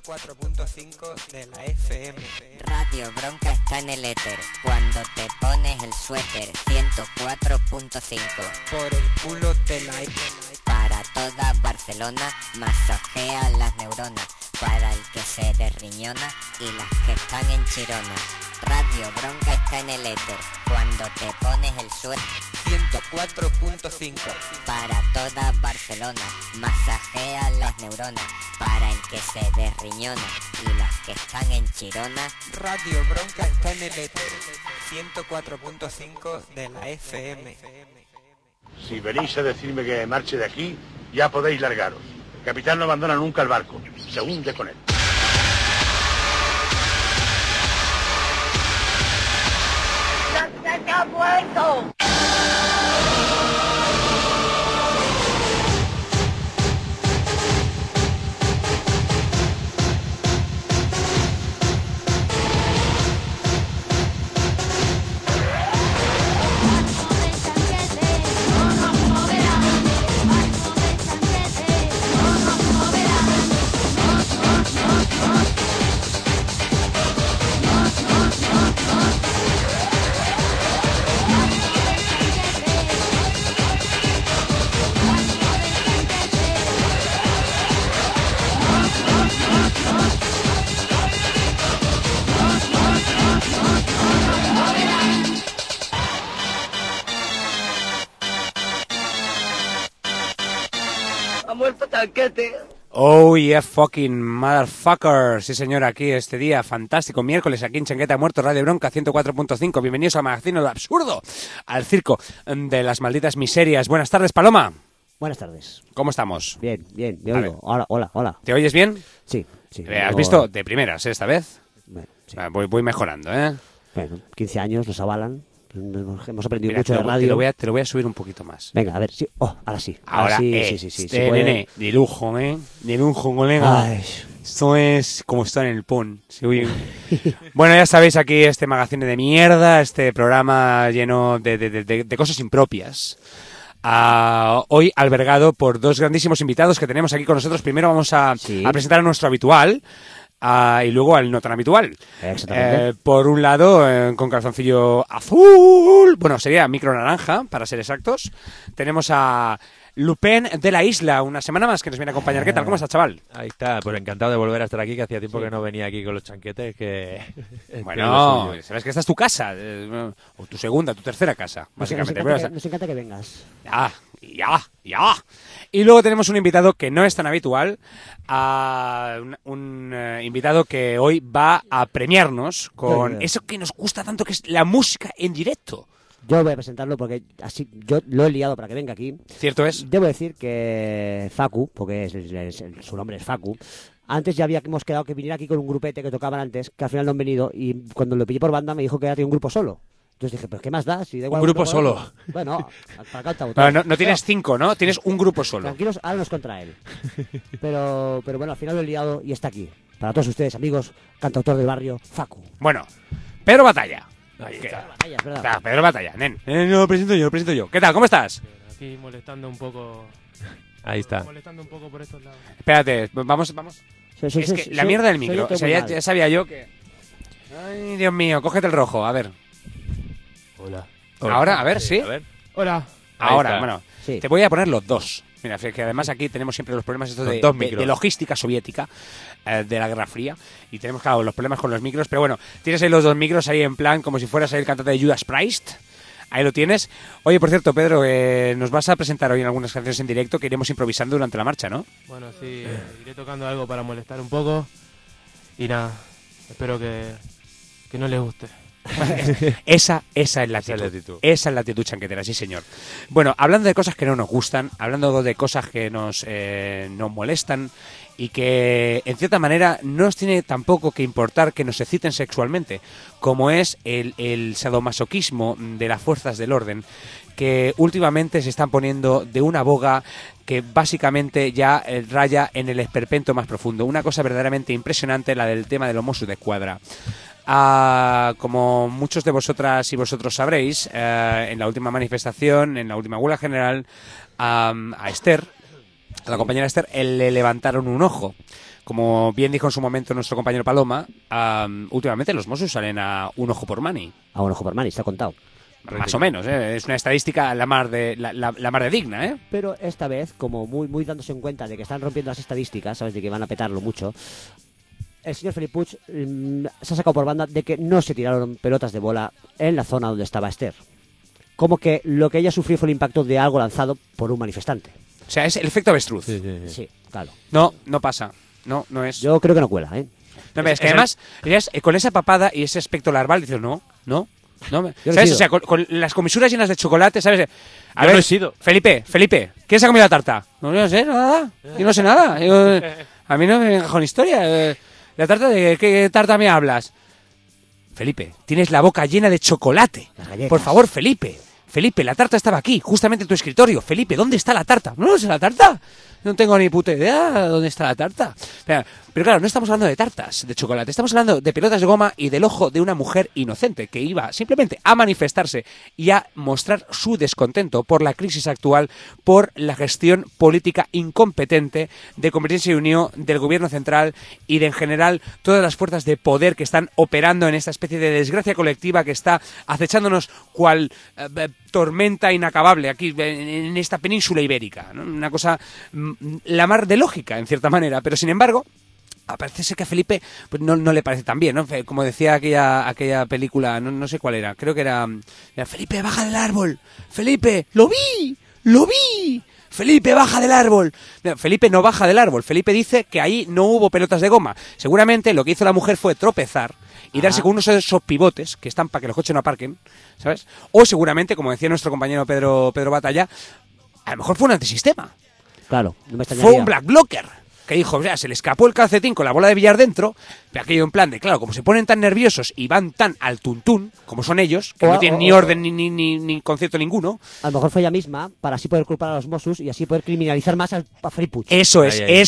104.5 de la FM. Radio Bronca está en el éter. Cuando te pones el suéter, 104.5. Por el culo de la Para toda Barcelona, masajea las neuronas. Para el que se desriñona y las que están en Chirona. Radio Bronca está en el éter. Cuando te pones el suéter, 104.5. para toda Barcelona, masajea las neuronas. Para el que se desriñona y las que están en Chirona. Radio Bronca está en el éter. 104.5 de la FM. Si venís a decirme que marche de aquí, ya podéis largaros. El capitán no abandona nunca el barco. Se hunde con él. ¡Se ha muerto! ¡Ha muerto Chanquete! Oh yeah, fucking motherfucker. Sí, señor, aquí este día fantástico, miércoles, aquí en Chanqueta Muerto, Radio Bronca 104.5. Bienvenidos a Magazine lo Absurdo, al circo de las malditas miserias. Buenas tardes, Paloma. Buenas tardes. ¿Cómo estamos? Bien, me A oigo. Hola. ¿Te oyes bien? Sí. ¿Has visto? De primeras, esta vez. Bueno, sí. Voy mejorando, ¿eh? Bueno, 15 años nos avalan. Hemos aprendido Mira, mucho de radio. te lo voy a subir un poquito más. Venga, a ver, sí. Oh, ahora sí. Ahora, sí. nene, de lujo, De lujo, colega. Ay. Esto es como estar en el PON. Sí, bueno, ya sabéis, aquí este magazine de mierda, este programa lleno de cosas impropias. Hoy albergado por dos grandísimos invitados que tenemos aquí con nosotros. Primero vamos a presentar a nuestro habitual. Y luego al no tan habitual. Exactamente. Por un lado, con calzoncillo azul, bueno, sería micro naranja, para ser exactos. Tenemos a Lupin de la Isla, una semana más que nos viene a acompañar. ¿Qué tal? ¿Cómo estás, chaval? Ahí está, pues encantado de volver a estar aquí, que hacía tiempo que no venía aquí con los chanquetes, que... Bueno, sabes que esta es tu casa, o tu segunda, tu tercera casa, básicamente. Nos encanta que vengas. Ya. Y luego tenemos un invitado que no es tan habitual, un invitado que hoy va a premiarnos con eso que nos gusta tanto, que es la música en directo. Yo voy a presentarlo porque así yo lo he liado para que venga aquí. Cierto es. Debo decir que Facu, porque su nombre es Facu, antes ya habíamos quedado que viniera aquí con un grupete que tocaban antes, que al final no han venido, y cuando lo pillé por banda me dijo que era un grupo solo. Entonces dije, ¿pero qué más da? Si da igual un grupo solo. Bueno, para cantautor. No tienes 5, ¿no? Tienes un grupo solo. Tranquilos, ahora no es contra él. Pero bueno, al final lo he liado y está aquí. Para todos ustedes, amigos, cantautor del barrio, Facu. Bueno, Pedro Batalla. Ahí está. Batalla, es verdad. Pedro Batalla, nen. Lo presento yo. ¿Qué tal? ¿Cómo estás? Aquí molestando un poco. Ahí está. Molestando un poco por estos lados. Espérate, vamos. Es que la mierda del micro. O sea, ya sabía yo que... Ay, Dios mío, cógete el rojo, a ver. Hola. Ahora, a ver, sí. A ver. Hola. Ahora, bueno, Sí. te voy a poner los dos. Mira, que además aquí tenemos siempre los problemas estos de logística soviética, de la Guerra Fría, y tenemos, claro, los problemas con los micros, pero bueno, tienes ahí los dos micros ahí en plan como si fueras ahí el cantante de Judas Priest. Ahí lo tienes. Oye, por cierto, Pedro, nos vas a presentar hoy en algunas canciones en directo que iremos improvisando durante la marcha, ¿no? Bueno, sí, iré tocando algo para molestar un poco. Y nada, espero que no les guste. Esa es la actitud. Esa es la actitud chanquetera, sí, señor. Bueno, hablando de cosas que no nos gustan, hablando de cosas que nos molestan y que, en cierta manera, no nos tiene tampoco que importar que nos exciten sexualmente, como es el sadomasoquismo de las fuerzas del orden, que últimamente se están poniendo de una boga que básicamente ya raya en el esperpento más profundo. Una cosa verdaderamente impresionante, la del tema de los Mossos d'Esquadra. Como muchos de vosotras y vosotros sabréis, en la última manifestación, en la última huelga general, a Esther, a la compañera Esther, le levantaron un ojo. como bien dijo en su momento nuestro compañero Paloma, últimamente los Mossos salen a un ojo por mani. A un ojo por mani, está contado. Más o menos, es una estadística la mar de digna, ¿eh? Pero esta vez, como muy dándose en cuenta de que están rompiendo las estadísticas, ¿sabes? De que van a petarlo mucho, el señor Felip Puig se ha sacado por banda de que no se tiraron pelotas de bola en la zona donde estaba Esther. Como que lo que ella sufrió fue el impacto de algo lanzado por un manifestante. O sea, es el efecto avestruz. Sí, claro. No pasa. No es. Yo creo que no cuela, ¿eh? No, es que además, con esa papada y ese aspecto larval, dices, no. ¿Sabes? O sea, con las comisuras llenas de chocolate, ¿sabes? A ver, no he sido. Felipe, ¿quién se ha comido la tarta? No, yo no sé nada. Yo no sé nada. A mí no me encaja con historia. ¿La tarta de qué tarta me hablas? Felipe, tienes la boca llena de chocolate. Por favor, Felipe, la tarta estaba aquí, justamente en tu escritorio. Felipe, ¿dónde está la tarta? No sé la tarta. No tengo ni puta idea dónde está la tarta. Pero claro, no estamos hablando de tartas de chocolate, estamos hablando de pelotas de goma y del ojo de una mujer inocente que iba simplemente a manifestarse y a mostrar su descontento por la crisis actual, por la gestión política incompetente de Convergencia y Unión, del gobierno central y de, en general, todas las fuerzas de poder que están operando en esta especie de desgracia colectiva que está acechándonos cual tormenta inacabable aquí en esta península ibérica, ¿no? Una cosa la mar de lógica, en cierta manera, pero sin embargo parece ser que a Felipe pues, no le parece tan bien, ¿no? Como decía aquella película, no sé cuál era, creo que era Felipe, baja del árbol, Felipe, lo vi, Felipe, baja del árbol. No, Felipe no baja del árbol, Felipe dice que ahí no hubo pelotas de goma. Seguramente lo que hizo la mujer fue tropezar y darse con unos de esos pivotes que están para que los coches no aparquen, ¿sabes? O seguramente, como decía nuestro compañero Pedro Batalla, a lo mejor fue un antisistema. Claro, no me extrañaría. Fue un black blocker. Que dijo, o sea, se le escapó el calcetín con la bola de billar dentro, pero aquello en plan de, claro, como se ponen tan nerviosos y van tan al tuntún, como son ellos, que no tienen ni orden ni concepto ninguno. A lo mejor fue ella misma, para así poder culpar a los Mossos y así poder criminalizar más a Felip Puig. Eso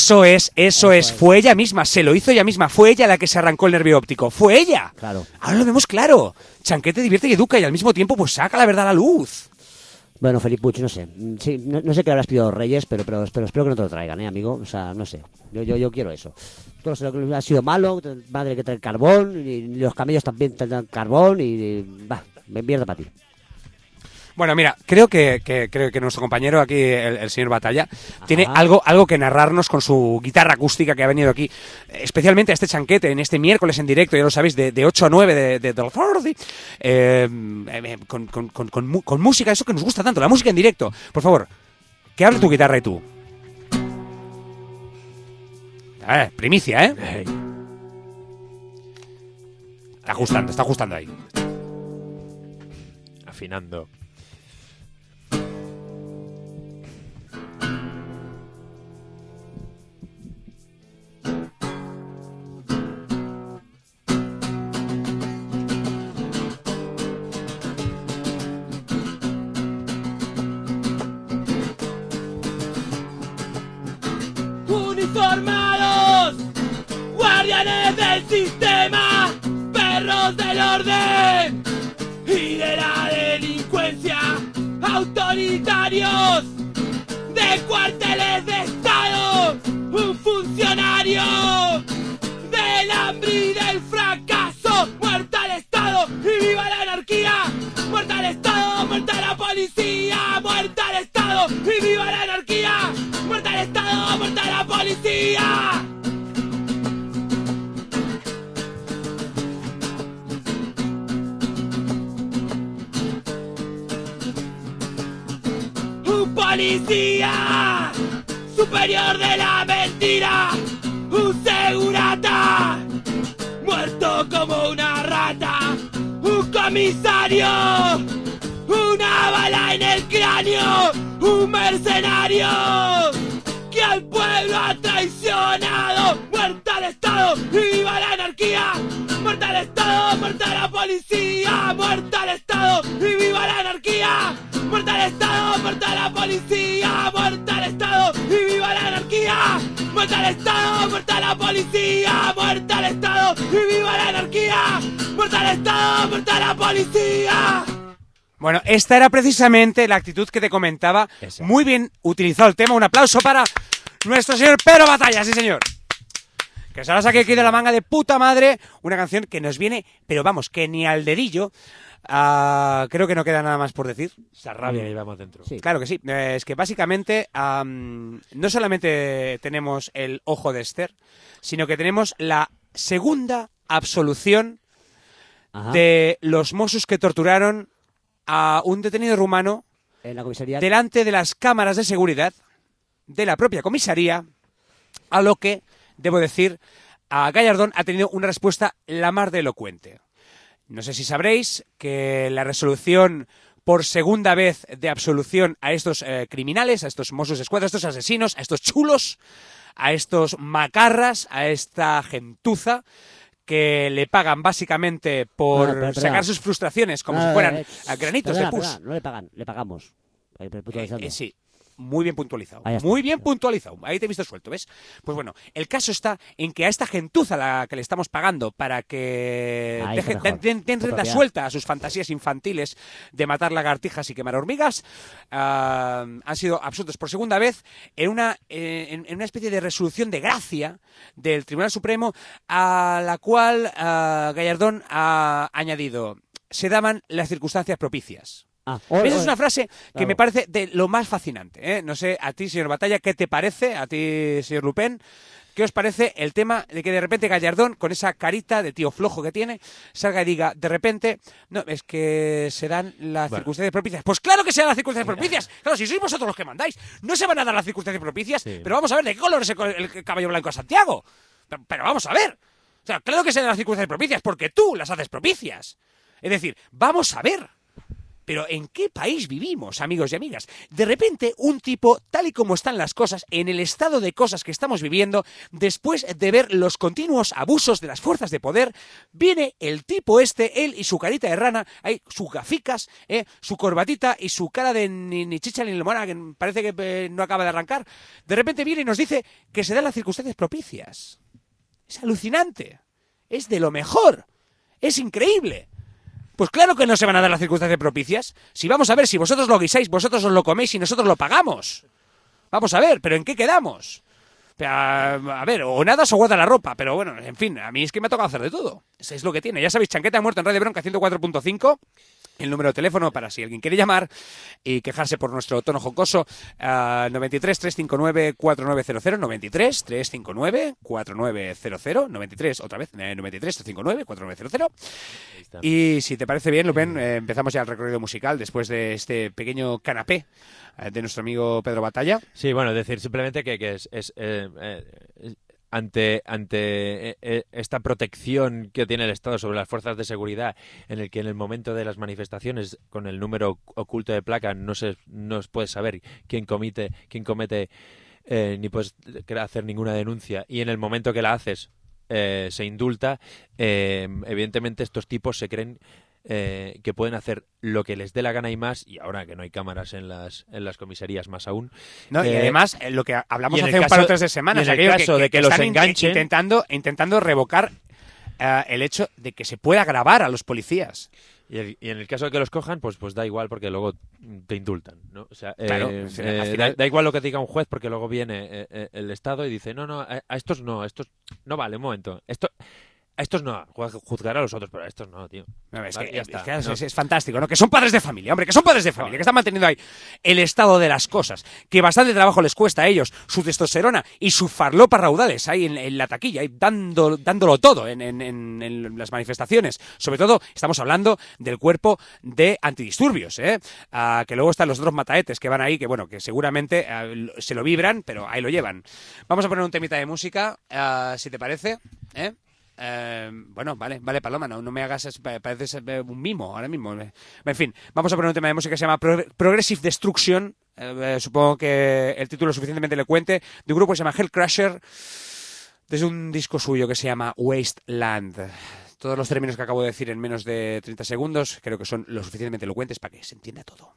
es, fue ella misma, se lo hizo ella misma, fue ella la que se arrancó el nervio óptico, fue ella. Claro. Ahora lo vemos claro, Chanquete divierte y educa y al mismo tiempo pues saca la verdad a la luz. Bueno, Felip Puig, no sé. Sí, no sé qué habrás pedido a los Reyes, pero espero que no te lo traigan, amigo. O sea, no sé. Yo quiero eso. Todo lo ha sido malo, madre que trae carbón, y los camellos también traen carbón, y me mierda para ti. Bueno, mira, creo que nuestro compañero aquí, el señor Batalla, tiene algo que narrarnos con su guitarra acústica que ha venido aquí, especialmente a este Chanquete, en este miércoles en directo, ya lo sabéis, de 8 a 9 de la tarde, con música, eso que nos gusta tanto, la música en directo. Por favor, que hable tu guitarra y tú. Primicia, ¿eh? Está ajustando ahí. Afinando. Uniformados, guardianes del sistema, perros del orden y de la delincuencia, autoritarios de cuarteles de estado, un funcionario del hambre y del fracaso, muerta al Estado y viva la anarquía, muerta al Estado, muerta la policía, muerta al Estado y viva la anarquía, muerta al Estado, muerta la policía. Un policía superior de la mentira, un segurata muerto como una rata, un comisario, una bala en el cráneo, un mercenario que al pueblo ha traicionado, muerta al Estado y viva la anarquía, muerta al Estado, muerta la policía, muerta al Estado y viva la anarquía, muerta al Estado, muerta la policía, muerta al Estado y viva la anarquía, muerta al Estado, muerta la policía, muerta al Estado y viva la anarquía, muerta al Estado, muerta la policía. Bueno, esta era precisamente la actitud que te comentaba. Muy bien utilizado el tema. Un aplauso para nuestro señor Pedro Batalla, sí señor. Que se la saque aquí de la manga de puta madre. Una canción que nos viene, pero vamos, que ni al dedillo. Creo que no queda nada más por decir. Esa rabia que llevamos dentro. Sí. Claro que sí. Es que básicamente no solamente tenemos el ojo de Esther, sino que tenemos la segunda absolución Ajá. de los Mossos que torturaron a un detenido rumano En la comisaría. delante de las cámaras de seguridad de la propia comisaría, a lo que, debo decir, a Gallardón ha tenido una respuesta la mar de elocuente. No sé si sabréis que la resolución por segunda vez de absolución a estos criminales, a estos Mossos d'Esquadra, a estos asesinos, a estos chulos, a estos macarras, a esta gentuza que le pagan básicamente por Perdona. sacar sus frustraciones como si fueran granitos de pus. Perdona, no le pagan, le pagamos. Ahí, puntualizando. Sí, muy bien puntualizado. Ahí está. Muy bien puntualizado. Ahí te he visto suelto, ¿ves? Pues bueno, el caso está en que a esta gentuza a la que le estamos pagando para que Ahí deje, está mejor. den rienda Propiedad. suelta a sus fantasías infantiles de matar lagartijas y quemar hormigas, han sido absueltos por segunda vez en una especie de resolución de gracia del Tribunal Supremo, a la cual Gallardón ha añadido: se daban las circunstancias propicias. Esa es una frase que Claro. me parece de lo más fascinante, ¿eh? No sé, a ti, señor Batalla, ¿qué te parece? A ti, señor Lupén, ¿qué os parece el tema de que de repente Gallardón, con esa carita de tío flojo que tiene, salga y diga, de repente, no, es que se dan las circunstancias propicias? Pues claro que se dan las circunstancias propicias. Claro, si sois vosotros los que mandáis, no se van a dar las circunstancias propicias, pero vamos a ver, ¿de qué color es el caballo blanco de Santiago? Pero vamos a ver. O sea, claro que se dan las circunstancias propicias, porque tú las haces propicias. Es decir, vamos a ver. Pero ¿en qué país vivimos, amigos y amigas? De repente, un tipo, tal y como están las cosas, en el estado de cosas que estamos viviendo, después de ver los continuos abusos de las fuerzas de poder, viene el tipo este, él y su carita de rana, ahí, sus gaficas, su corbatita y su cara de ni chicha ni limona, que parece que no acaba de arrancar, de repente viene y nos dice que se dan las circunstancias propicias. Es alucinante. Es de lo mejor. Es increíble. Pues claro que no se van a dar las circunstancias propicias. Si vamos a ver, si vosotros lo guisáis, vosotros os lo coméis y nosotros lo pagamos. Vamos a ver, pero ¿en qué quedamos? A ver, o nada o guarda la ropa, pero bueno, en fin, a mí es que me ha tocado hacer de todo. Eso es lo que tiene. Ya sabéis, Chanqueta ha muerto en Radio Bronca 104.5. El número de teléfono para si alguien quiere llamar y quejarse por nuestro tono jocoso, 93 359 4900, 93 359 4900, 93, otra vez, 93 359 4900. Y si te parece bien, Lupén, empezamos ya el recorrido musical después de este pequeño canapé de nuestro amigo Pedro Batalla. Sí, bueno, decir simplemente que ante esta protección que tiene el Estado sobre las fuerzas de seguridad, en el que en el momento de las manifestaciones, con el número oculto de placa, no se puede saber quién comete ni puedes hacer ninguna denuncia, y en el momento que la haces se indulta, evidentemente estos tipos se creen que pueden hacer lo que les dé la gana y más, y ahora que no hay cámaras en las comisarías más aún. No, y además, lo que hablamos y en hace el un par o caso- tres de semanas, y en el aquello caso de que los están enganchen, intentando revocar el hecho de que se pueda grabar a los policías. Y en el caso de que los cojan, pues da igual, porque luego te indultan, ¿no? O sea, Claro, al final- da igual lo que te diga un juez, porque luego viene el Estado y dice, no, a estos no vale, un momento, a estos no, juzgar a los otros, pero a estos no, tío. No, es Vale, que, ya es, está. que es- No. es fantástico, ¿no? Que son padres de familia, hombre, que son padres de familia, que están manteniendo ahí el estado de las cosas, que bastante trabajo les cuesta a ellos, su testosterona y su farlopa raudales ahí en la taquilla, ahí dándolo todo en las manifestaciones. Sobre todo, estamos hablando del cuerpo de antidisturbios, que luego están los otros mataetes que van ahí, que bueno, que seguramente se lo vibran, pero ahí lo llevan. Vamos a poner un temita de música, si te parece, bueno, vale, Paloma, no me hagas, pareces un mimo ahora mismo. En fin, vamos a poner un tema de música que se llama Progressive Destruction, supongo que el título es suficientemente elocuente, de un grupo que se llama Hellcrusher, desde un disco suyo que se llama Wasteland. Todos los términos que acabo de decir en menos de 30 segundos creo que son lo suficientemente elocuentes para que se entienda todo.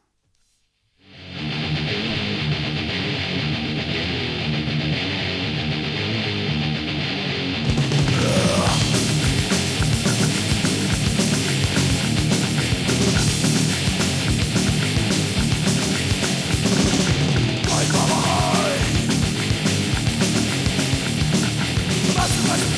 Más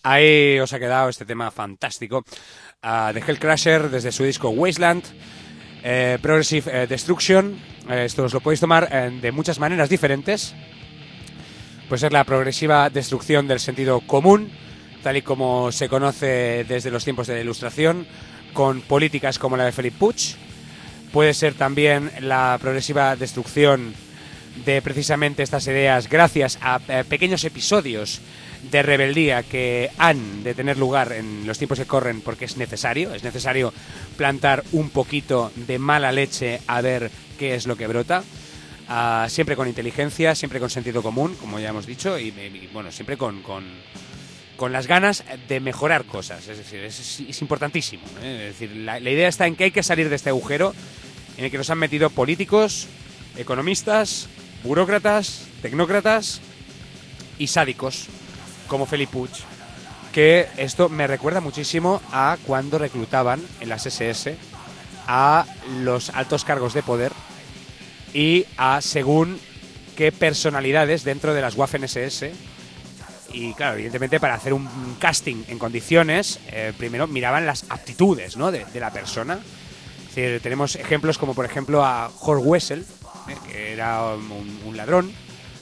Ahí os ha quedado este tema fantástico de Hellcrusher desde su disco Wasteland. Progressive Destruction. Esto os lo podéis tomar de muchas maneras diferentes. Puede ser la progresiva destrucción del sentido común, tal y como se conoce desde los tiempos de la Ilustración, con políticas como la de Felip Puig. Puede ser también la progresiva destrucción de precisamente estas ideas gracias a pequeños episodios de rebeldía que han de tener lugar en los tiempos que corren, porque es necesario plantar un poquito de mala leche a ver qué es lo que brota. Siempre con inteligencia, siempre con sentido común, como ya hemos dicho, y bueno, siempre con las ganas de mejorar cosas. Es decir, es importantísimo, ¿eh? Es decir, la idea está en que hay que salir de este agujero en el que nos han metido políticos, economistas, burócratas, tecnócratas y sádicos como Felip Puig, que esto me recuerda muchísimo a cuando reclutaban en las SS a los altos cargos de poder y a según qué personalidades dentro de las Waffen-SS. Y claro, evidentemente para hacer un casting en condiciones, primero miraban las aptitudes, ¿no?, de la persona. Es decir, tenemos ejemplos como por ejemplo a Horst Wessel, que era un ladrón,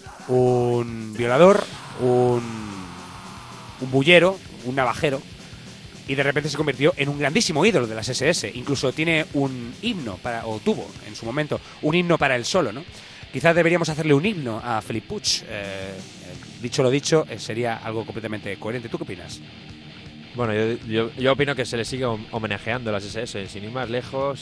un violador, un bullero, un navajero, y de repente se convirtió en un grandísimo ídolo de las SS. Incluso tiene un himno o tuvo en su momento un himno para él solo, ¿no? Quizás deberíamos hacerle un himno a Felip Puig. Dicho lo dicho, sería algo completamente coherente. ¿Tú qué opinas? Bueno, yo opino que se le sigue homenajeando a las SS. Sin ir más lejos,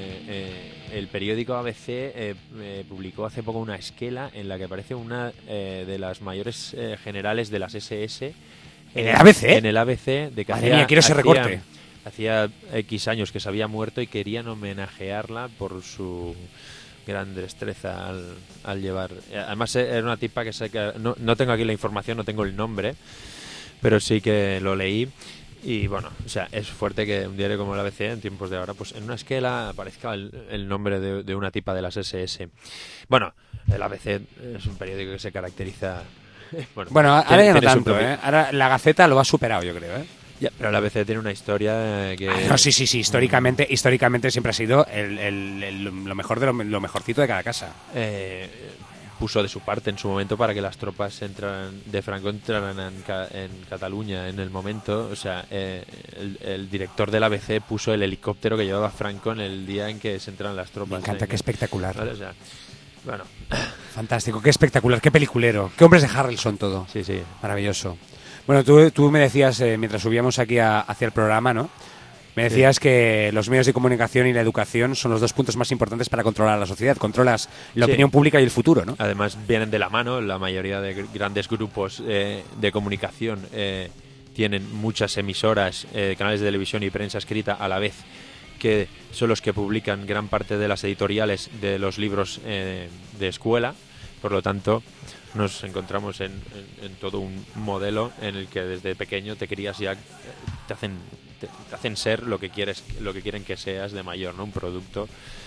el periódico ABC publicó hace poco una esquela en la que aparece una de las mayores generales de las SS. ¿En el ABC? En el ABC. De que Madre mía, quiero ese recorte. Hacía X años que se había muerto y querían homenajearla por su gran destreza al llevar. Además, era una tipa que sé que... No tengo aquí la información, no tengo el nombre, pero sí que lo leí. Y bueno, o sea, es fuerte que un diario como el ABC, en tiempos de ahora, pues en una esquela aparezca el nombre de una tipa de las SS. Bueno, el ABC es un periódico que se caracteriza... Bueno, ahora ya no tanto, ¿eh? Ahora la Gaceta lo ha superado, yo creo, ¿eh? Ya, pero el ABC tiene una historia que... No, sí, históricamente siempre ha sido lo mejor de lo mejorcito de cada casa. Puso de su parte en su momento para que las tropas de Franco entraran en Cataluña en el momento. O sea, el director del ABC puso el helicóptero que llevaba Franco en el día en que se entran las tropas. Me encanta, qué espectacular. ¿Vale? O sea, bueno. Fantástico, qué espectacular, qué peliculero. Qué hombres de Harrelson todo. Sí, sí. Maravilloso. Bueno, tú me decías, mientras subíamos aquí hacia el programa, ¿no? Me decías que los medios de comunicación y la educación son los dos puntos más importantes para controlar la sociedad. Controlas la opinión pública y el futuro, ¿no? Además, vienen de la mano. La mayoría de grandes grupos de comunicación tienen muchas emisoras, canales de televisión y prensa escrita a la vez, que son los que publican gran parte de las editoriales de los libros de escuela. Por lo tanto, nos encontramos en todo un modelo en el que desde pequeño te crías ya, te hacen ser lo que quieren que seas de mayor, ¿no? Un producto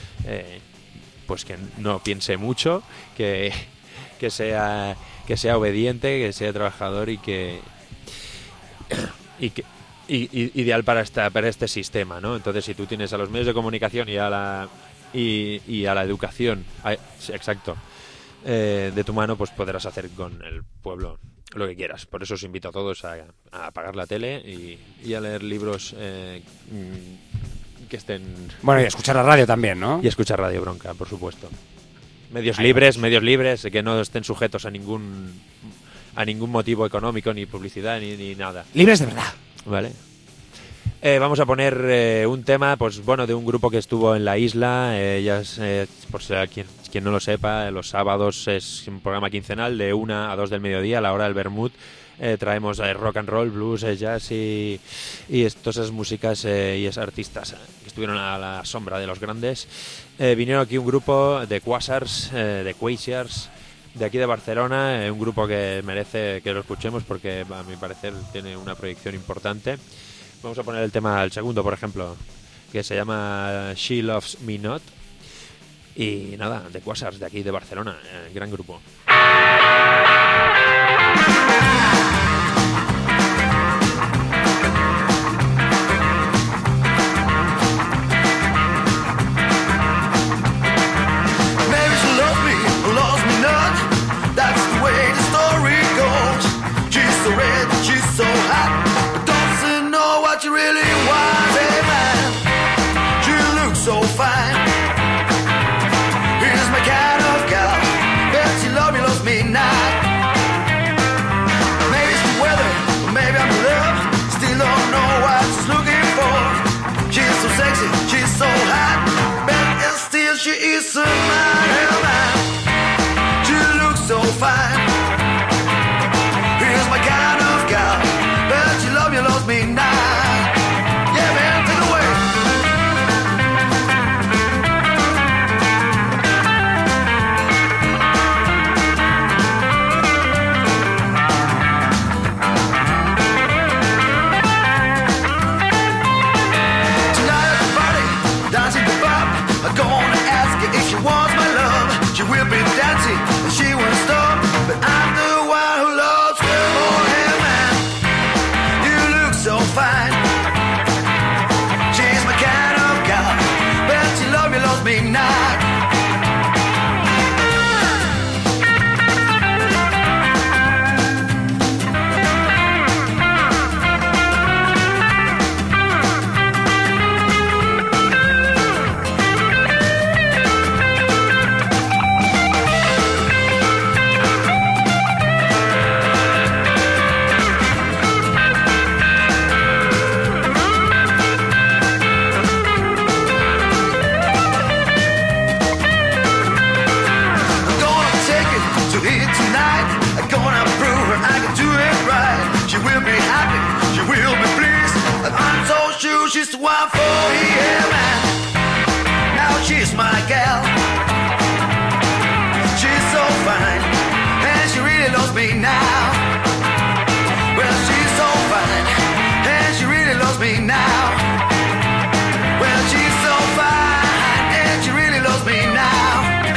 pues que no piense mucho, que sea obediente, que sea trabajador y que ideal para este sistema, ¿no? Entonces, si tú tienes a los medios de comunicación y a la educación, exacto, de tu mano, pues podrás hacer con el pueblo lo que quieras. Por eso os invito a todos a apagar la tele y a leer libros que estén... Bueno, y a escuchar la radio también, ¿no? Y a escuchar Radio Bronca, por supuesto. Medios libres, que no estén sujetos a ningún motivo económico, ni publicidad, ni nada. Libres de verdad. Vale. Vamos a poner un tema, pues bueno, de un grupo que estuvo en la isla. Por si quien no lo sepa, los sábados es un programa quincenal de 1 a 2 del mediodía, a la hora del vermut. Traemos rock and roll, blues, jazz y todas esas músicas y esos artistas que estuvieron a la sombra de los grandes. Vinieron aquí un grupo de Quasars, de aquí de Barcelona, un grupo que merece que lo escuchemos porque a mi parecer tiene una proyección importante. Vamos a poner el tema al segundo, por ejemplo, que se llama She Loves Me Not. Y nada, de Quasars, de aquí de Barcelona, gran grupo. kiss of mine, hell man. She looks so fine. Here's my kind of gal. Bet you love you lost me now. Yeah, man, take it away. Tonight at the party, dancing the pub. I'm gonna ask her if she wants my love. She will be dancing and she won't stop. But I'm the one who loves her. Oh, hey man, you look so fine. She's my kind of gal. Bet you love you lost me now. I'm gonna take it to it tonight. I'm gonna prove her I can do it right. She will be happy, she will be pleased. And I'm so sure she's the one for me, yeah, man. Now she's my gal. She's so fine, and she really loves me now. Well, she's so fine, and she really loves me now. Well, she's so fine, and she really loves me now.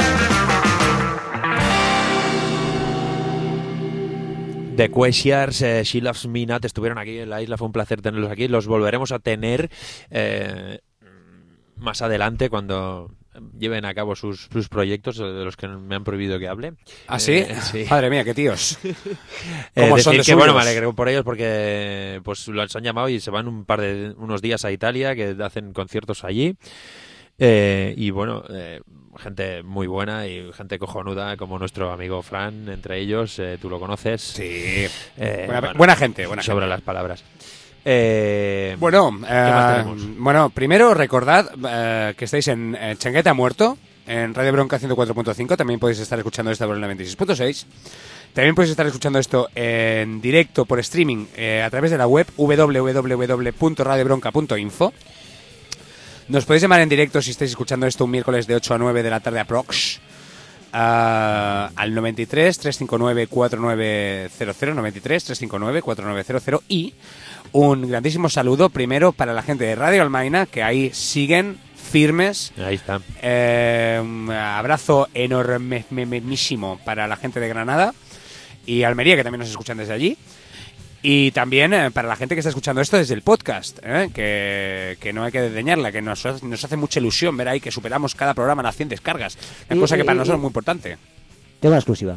The Quasiars, She Loves Me Not, estuvieron aquí en la isla, fue un placer tenerlos aquí. Los volveremos a tener más adelante cuando lleven a cabo sus proyectos de los que me han prohibido que hable. ¿Ah, sí? Sí. Madre mía, qué tíos. ¿Cómo son de que bueno, me suyos? alegro por ellos porque pues los han llamado y se van unos días a Italia, que hacen conciertos allí. Y bueno, gente muy buena y gente cojonuda como nuestro amigo Fran, entre ellos, tú lo conoces. Sí, Bueno, buena gente, buena sobra gente. las palabras. Bueno, ¿qué más tenemos? bueno, primero recordad que estáis en Changueta Muerto, en Radio Bronca 104.5. También podéis estar escuchando esto por el 96.6. También podéis estar escuchando esto en directo por streaming a través de la web www.radiobronca.info. Nos podéis llamar en directo si estáis escuchando esto un miércoles de 8 a 9 de la tarde aprox. Al 93 359 4900, 93 359 4900. Y un grandísimo saludo primero para la gente de Radio Almaina, que ahí siguen firmes. Ahí está. Un abrazo enormísimo para la gente de Granada y Almería, que también nos escuchan desde allí. Y también para la gente que está escuchando esto desde el podcast, que no hay que desdeñarla, que nos hace mucha ilusión ver ahí que superamos cada programa las 100 descargas. Una cosa que para nosotros es muy importante. Tengo una exclusiva.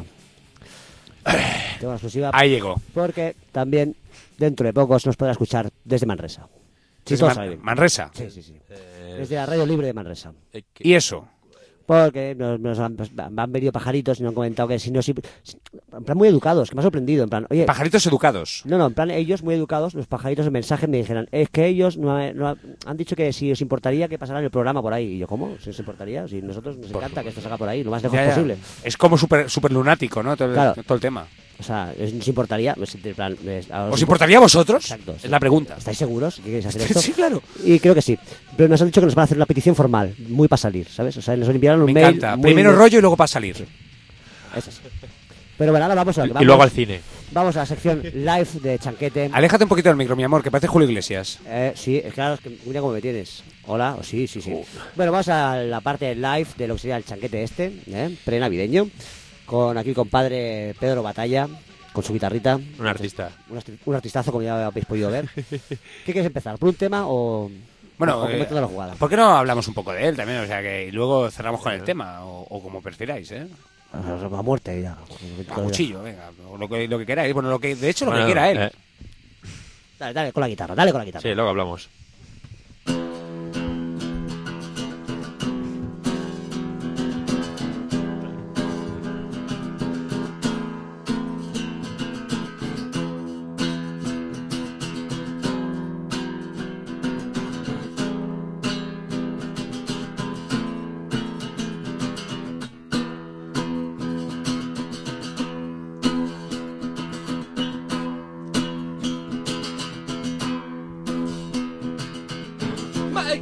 Ahí llegó. Porque también dentro de pocos nos podrá escuchar desde Manresa. Sí, Desde todo sale bien. Manresa. Sí. Desde la radio libre de Manresa. ¿Y eso? Porque nos han venido pajaritos y nos han comentado que si no... en plan muy educados, que me ha sorprendido. En plan, oye, Pajaritos educados. No, en plan ellos muy educados, los pajaritos en mensaje me dijeron, es que ellos han dicho que si os importaría que pasara en el programa por ahí. Y yo, ¿cómo? ¿Si os importaría? Si nosotros nos encanta que esto salga por ahí, lo más lejos Ya. posible. Es como super lunático, ¿no? Claro. Todo el tema. O sea, ¿nos importaría? Pues, en plan, ¿Os importaría a vosotros? Exacto. Es la pregunta. ¿Estáis seguros que queréis hacer esto? Sí, claro. Y creo que sí. Pero nos han dicho que nos van a hacer una petición formal, muy para salir, ¿sabes? O sea, nos enviaron un Me mail... encanta. muy- Primero rollo y luego para salir. Eso sí. Pero bueno, ahora vamos a lo que Y luego vamos. al cine. Vamos a la sección live de Chanquete. Aléjate un poquito del micro, mi amor, que parece Julio Iglesias. Sí, es claro, es que mira cómo me tienes. Hola, sí. Bueno, vamos a la parte live de lo que sería el Chanquete pre-navideño. Con aquí el compadre Pedro Batalla, con su guitarrita. Un artista. Un artistazo, como ya habéis podido ver. ¿Qué quieres empezar? ¿Por un tema o...? Bueno, o comento toda la jugada? ¿por qué no hablamos un poco de él también? O sea, que y luego cerramos con el tema, o como prefiráis, ¿eh? A muerte ya. A cuchillo, venga, o lo que queráis. Bueno, de hecho, lo Bueno, que quiera él. Dale con la guitarra, dale con la guitarra. Sí, luego hablamos.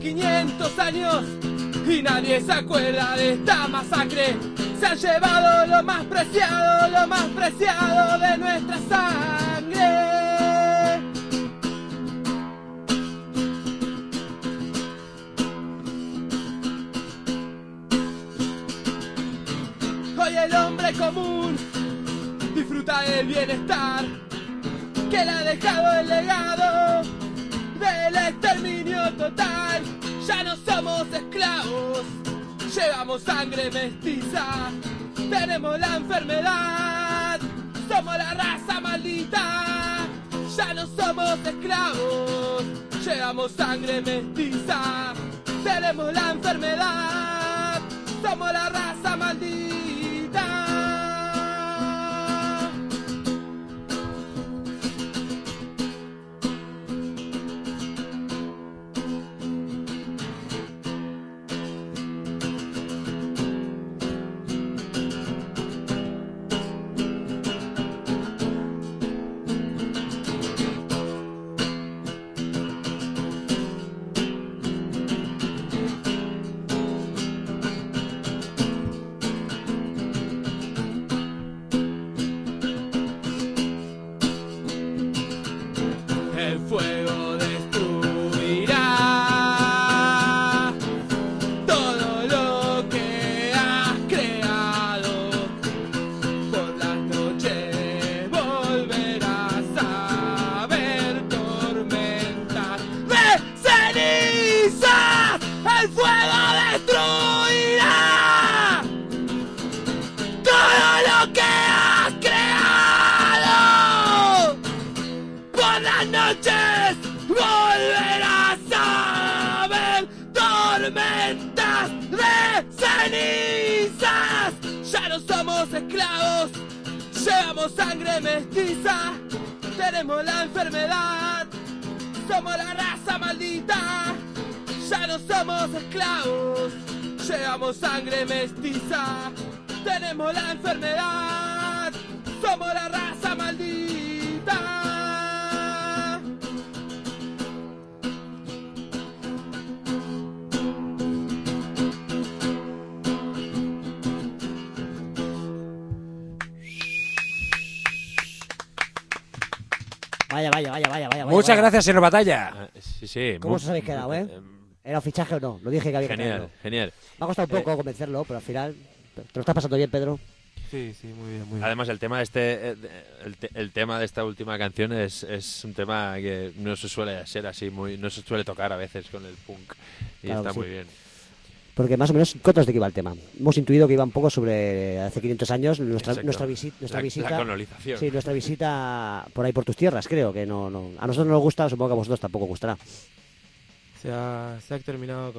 1500 años y nadie se acuerda de esta masacre. Se han llevado lo más preciado de nuestra sangre. Hoy el hombre común disfruta del bienestar que le ha dejado el legado del exterminio total. Ya no somos esclavos, llevamos sangre mestiza, tenemos la enfermedad, somos la raza maldita. Ya no somos esclavos, llevamos sangre mestiza, tenemos la enfermedad, somos la raza maldita. El fuego destruirá todo lo que has creado. Por las noches volverás a ver tormentas de cenizas. El fuego destruirá todo lo que has creado. Por las noches volverás a ver tormentas de cenizas. Ya no somos esclavos, llevamos sangre mestiza, tenemos la enfermedad, somos la raza maldita. Ya no somos esclavos, llevamos sangre mestiza, tenemos la enfermedad, somos la raza maldita. Vaya. Muchas gracias, señor Batalla. Sí, sí. ¿Cómo os habéis quedado, ¿Era fichaje o no? Lo dije que había que Genial, traerlo. genial. Me ha costado un poco convencerlo, pero al final... ¿Te lo estás pasando bien, Pedro? Sí, muy bien, muy bien. Además, el tema el tema de esta última canción es un tema que no se suele ser así, no se suele tocar a veces con el punk. Y Claro está que sí. muy bien. Porque más o menos, ¿cuántos de qué iba el tema? Hemos intuido que iba un poco sobre hace 500 años, nuestra Exacto. visita... La colonización. Sí, nuestra visita por ahí por tus tierras, creo que no. A nosotros no nos gusta, supongo que a vosotros tampoco gustará. Se ha exterminado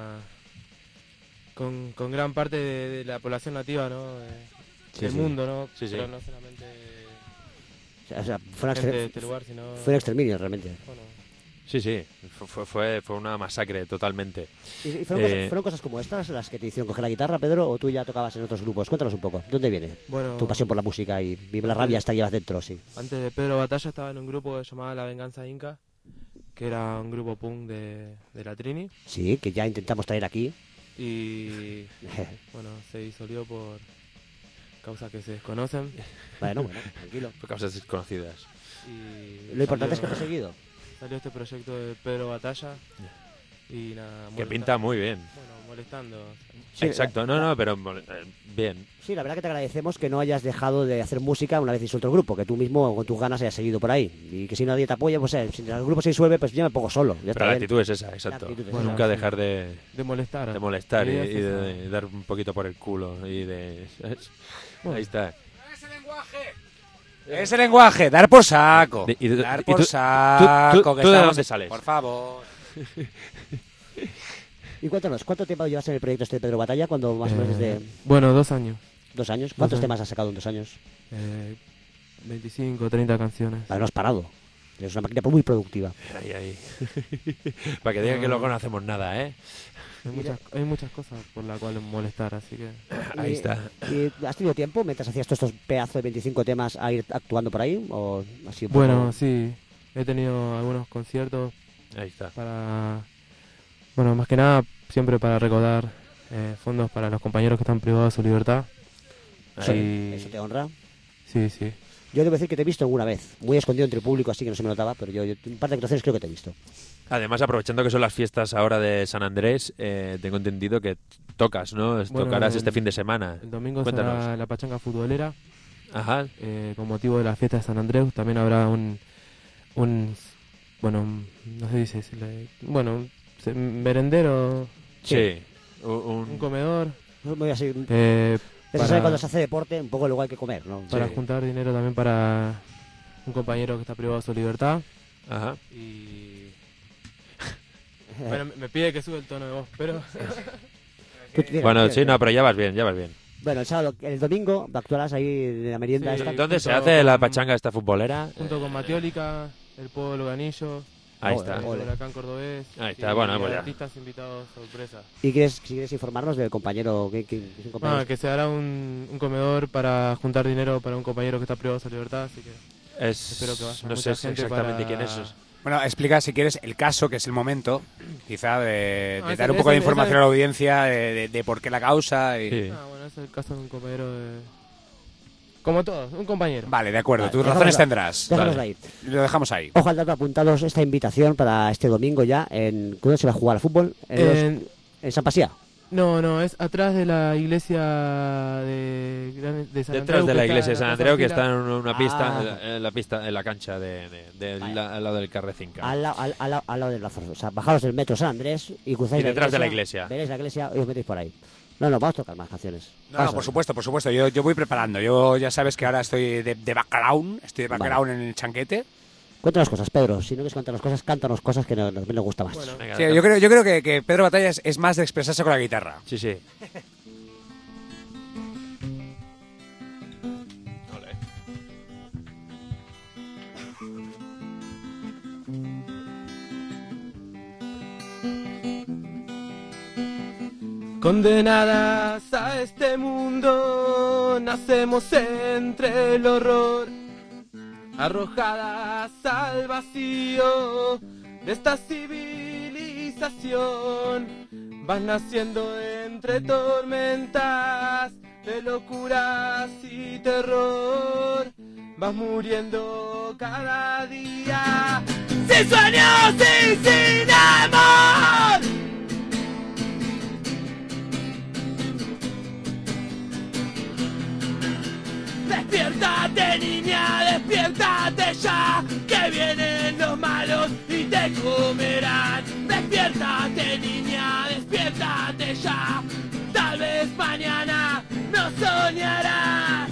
con gran parte de la población nativa, ¿no? Sí, del sí. mundo, ¿no? Sí, sí. Pero no solamente O sea, fue gente de este lugar, sino... un exterminio, realmente. Bueno, Sí. Fue una masacre totalmente. ¿Y fueron cosas como estas las que te hicieron coger la guitarra, Pedro, o tú ya tocabas en otros grupos? Cuéntanos un poco. ¿De dónde viene bueno, tu pasión por la música y vive la rabia hasta que llevas dentro? Sí. antes de Pedro Batalla estaba en un grupo que se llamaba La Venganza Inca, que era un grupo punk de la Trini. Sí, que ya intentamos traer aquí. Y bueno, se disolvió por causas que se desconocen. Bueno, tranquilo. Por causas desconocidas. Y Lo importante es que te he seguido. Salió este proyecto de Pedro Batalla y nada, Que pinta muy bien. Bueno, molestando. Sí, Exacto, pero bien. Sí, la verdad que te agradecemos que no hayas dejado de hacer música una vez disuelto el grupo, que tú mismo con tus ganas hayas seguido por ahí. Y que si nadie te apoya, pues si el grupo se disuelve, pues yo me pongo solo. Ya Pero está la bien. actitud es esa, exacto. La actitud es Bueno, Nunca sí. dejar de molestar. molestar y La idea es esa. de dar un poquito por el culo y de... ¿sabes? Bueno. Ahí está. Ese lenguaje, dar por saco. Dar Dar por saco. que ¿tú de estamos- dónde sales? Por favor. Y cuéntanos, ¿cuánto tiempo llevas en el proyecto este de Pedro Batalla? Cuando más o menos desde Bueno, 2 años. 2 años. ¿Cuántos 2 años. temas has sacado en 2 años? 25, 30 canciones. Vale, no has parado. Es una máquina muy productiva. Ahí. Para que digan que luego no hacemos nada, ¿eh? Hay muchas cosas por las cuales molestar, así que... Ahí está. ¿Y has tenido tiempo mientras hacías todos estos pedazos de 25 temas a ir actuando por ahí? ¿O ha sido un Bueno, poco- sí. He tenido algunos conciertos Ahí está. para Bueno, más que nada, siempre para recaudar fondos para los compañeros que están privados de su libertad. ¿Eso te honra? Sí, sí. Yo debo decir que te he visto alguna vez, muy escondido entre el público, así que no se me notaba, pero yo un par de actuaciones creo que te he visto. Además, aprovechando que son las fiestas ahora de San Andrés, tengo entendido que tocas, ¿no? Bueno, Tocarás este fin de semana. El domingo Cuéntanos. será la pachanga futbolera. Ajá. Con motivo de la fiesta de San Andrés. También habrá un no sé si un merendero. Sí. Un comedor. Muy así. Para- sabe cuando se hace deporte, un poco luego hay que comer, ¿no? Para Sí. juntar dinero también para un compañero que está privado de su libertad. Ajá. Y... bueno, me pide que sube el tono de voz, pero... Bueno, sí, no, pero ya vas bien, ya vas bien. Bueno, el sábado, el domingo actuarás ahí de la merienda. Sí, esta. ¿Dónde se junto hace la con- pachanga esta futbolera? Junto con Matiólica, el Pueblo Loganillo. Ahí está. El Huracán Cordobés. Ahí está, y bueno, pues ya. artistas invitados sorpresa. ¿Y si quieres informarnos del compañero? Que es un compañero? Que se hará un comedor para juntar dinero para un compañero que está privado de su libertad, así que espero que vaya No mucha sé gente exactamente para... quién es. Bueno, explica si quieres el caso, que es el momento, quizá de ese- dar un poco de ese- información ese- a la audiencia de por qué la causa. Y... Sí. Bueno, es el caso de un compañero de... Como todos, un compañero. Vale, de acuerdo, Vale, tus dejamos razones la- tendrás. Déjanos Vale. ahí. Lo dejamos ahí. Ojo al dato, apuntados esta invitación para este domingo ya. ¿Dónde se va a jugar al fútbol? ¿En San Pasía? No, es atrás de la iglesia de San Detrás Andreu, de la que iglesia de está San en Andreu, que Plaza está en una pista, Ah. en la pista, en la cancha al lado del Carrecinca. Al lado del Lázaro. O sea, bajaros del metro San Andrés y cruzáis Y detrás de la iglesia. Veréis la iglesia y os metéis por ahí. No, vamos a tocar más canciones. No, Vamos a por ver. supuesto, por supuesto. Yo voy preparando. Yo ya sabes que ahora estoy de background. Estoy de background en el chanquete. Cuéntanos cosas, Pedro. Si no quieres contarnos cosas, cántanos cosas que nos gusta más. Bueno, Venga, Sí, yo creo que Pedro Batalla es más de expresarse con la guitarra. Sí, sí. Condenadas a este mundo, nacemos entre el horror, arrojadas al vacío de esta civilización. Vas naciendo entre tormentas de locuras y terror, vas muriendo cada día, sin sueños y sin amor. Despiértate, niña, despiértate ya, que vienen los malos y te comerán. Despiértate, niña, despiértate ya, tal vez mañana no soñarás.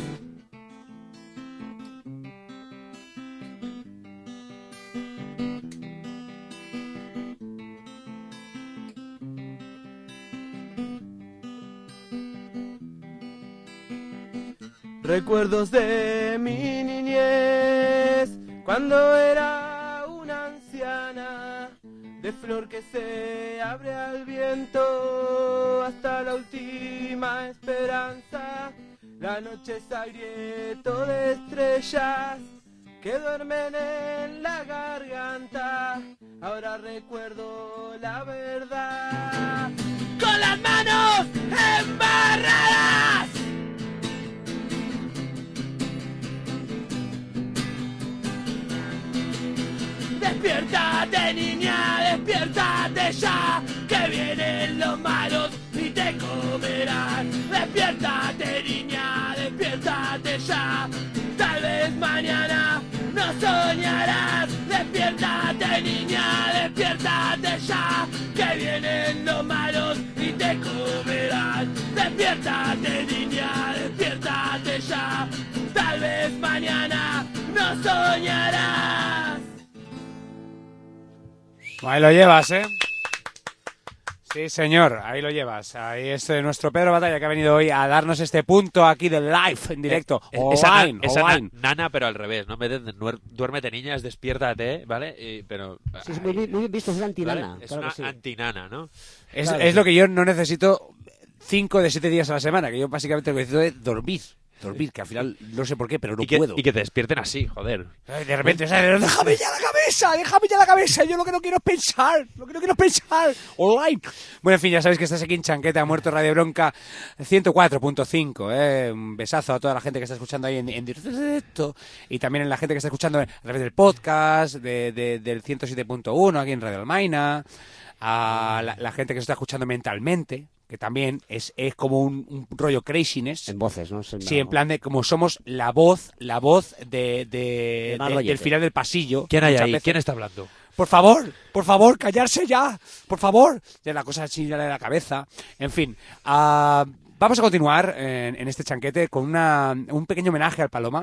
Recuerdos de mi niñez, cuando era una anciana, de flor que se abre al viento, hasta la última esperanza. La noche es agrieto de estrellas que duermen en la garganta. Ahora recuerdo la verdad, con las manos embarradas. Despiértate, niña, despiértate ya, que vienen los malos y te comerán. Despiértate, niña, despiértate ya, tal vez mañana no soñarás. Despiértate, niña, despiértate ya, que vienen los malos y te comerán. Despiértate, niña, despiértate ya, tal vez mañana no soñarás. Ahí lo llevas, ¿eh? Sí, señor, ahí lo llevas. Ahí es nuestro Pedro Batalla, que ha venido hoy a darnos este punto aquí de live, en directo. Online, online. Nana, pero al revés, ¿no? En vez de duérmete, niñas, despiértate, ¿vale? Pero... Sí, es muy bien visto, es una antinana. ¿vale? Es claro una que sí. antinana, ¿no? Es lo que yo no necesito 5 de 7 días a la semana, que yo básicamente lo que necesito es dormir. dormir, que al final no sé por qué, pero no y que, puedo. Y que te despierten así, joder. De repente, ¿sabes? déjame ya la cabeza, yo lo que no quiero es pensar, online. Bueno, en fin, ya sabéis que estás aquí en Chanquete ha muerto Radio Bronca 104.5, un besazo a toda la gente que está escuchando ahí en directo, y también en la gente que está escuchando a través del podcast, del 107.1 aquí en Radio Almaina, a la gente que se está escuchando mentalmente, que también es como un rollo craziness. En voces, ¿no? Sí, en plan de como somos la voz del final del pasillo. ¿Quién hay muchas ahí? veces. ¿Quién está hablando? Por favor, callarse ya, por favor. Ya la cosa así de la cabeza. En fin, vamos a continuar en este chanquete con un pequeño homenaje al Paloma.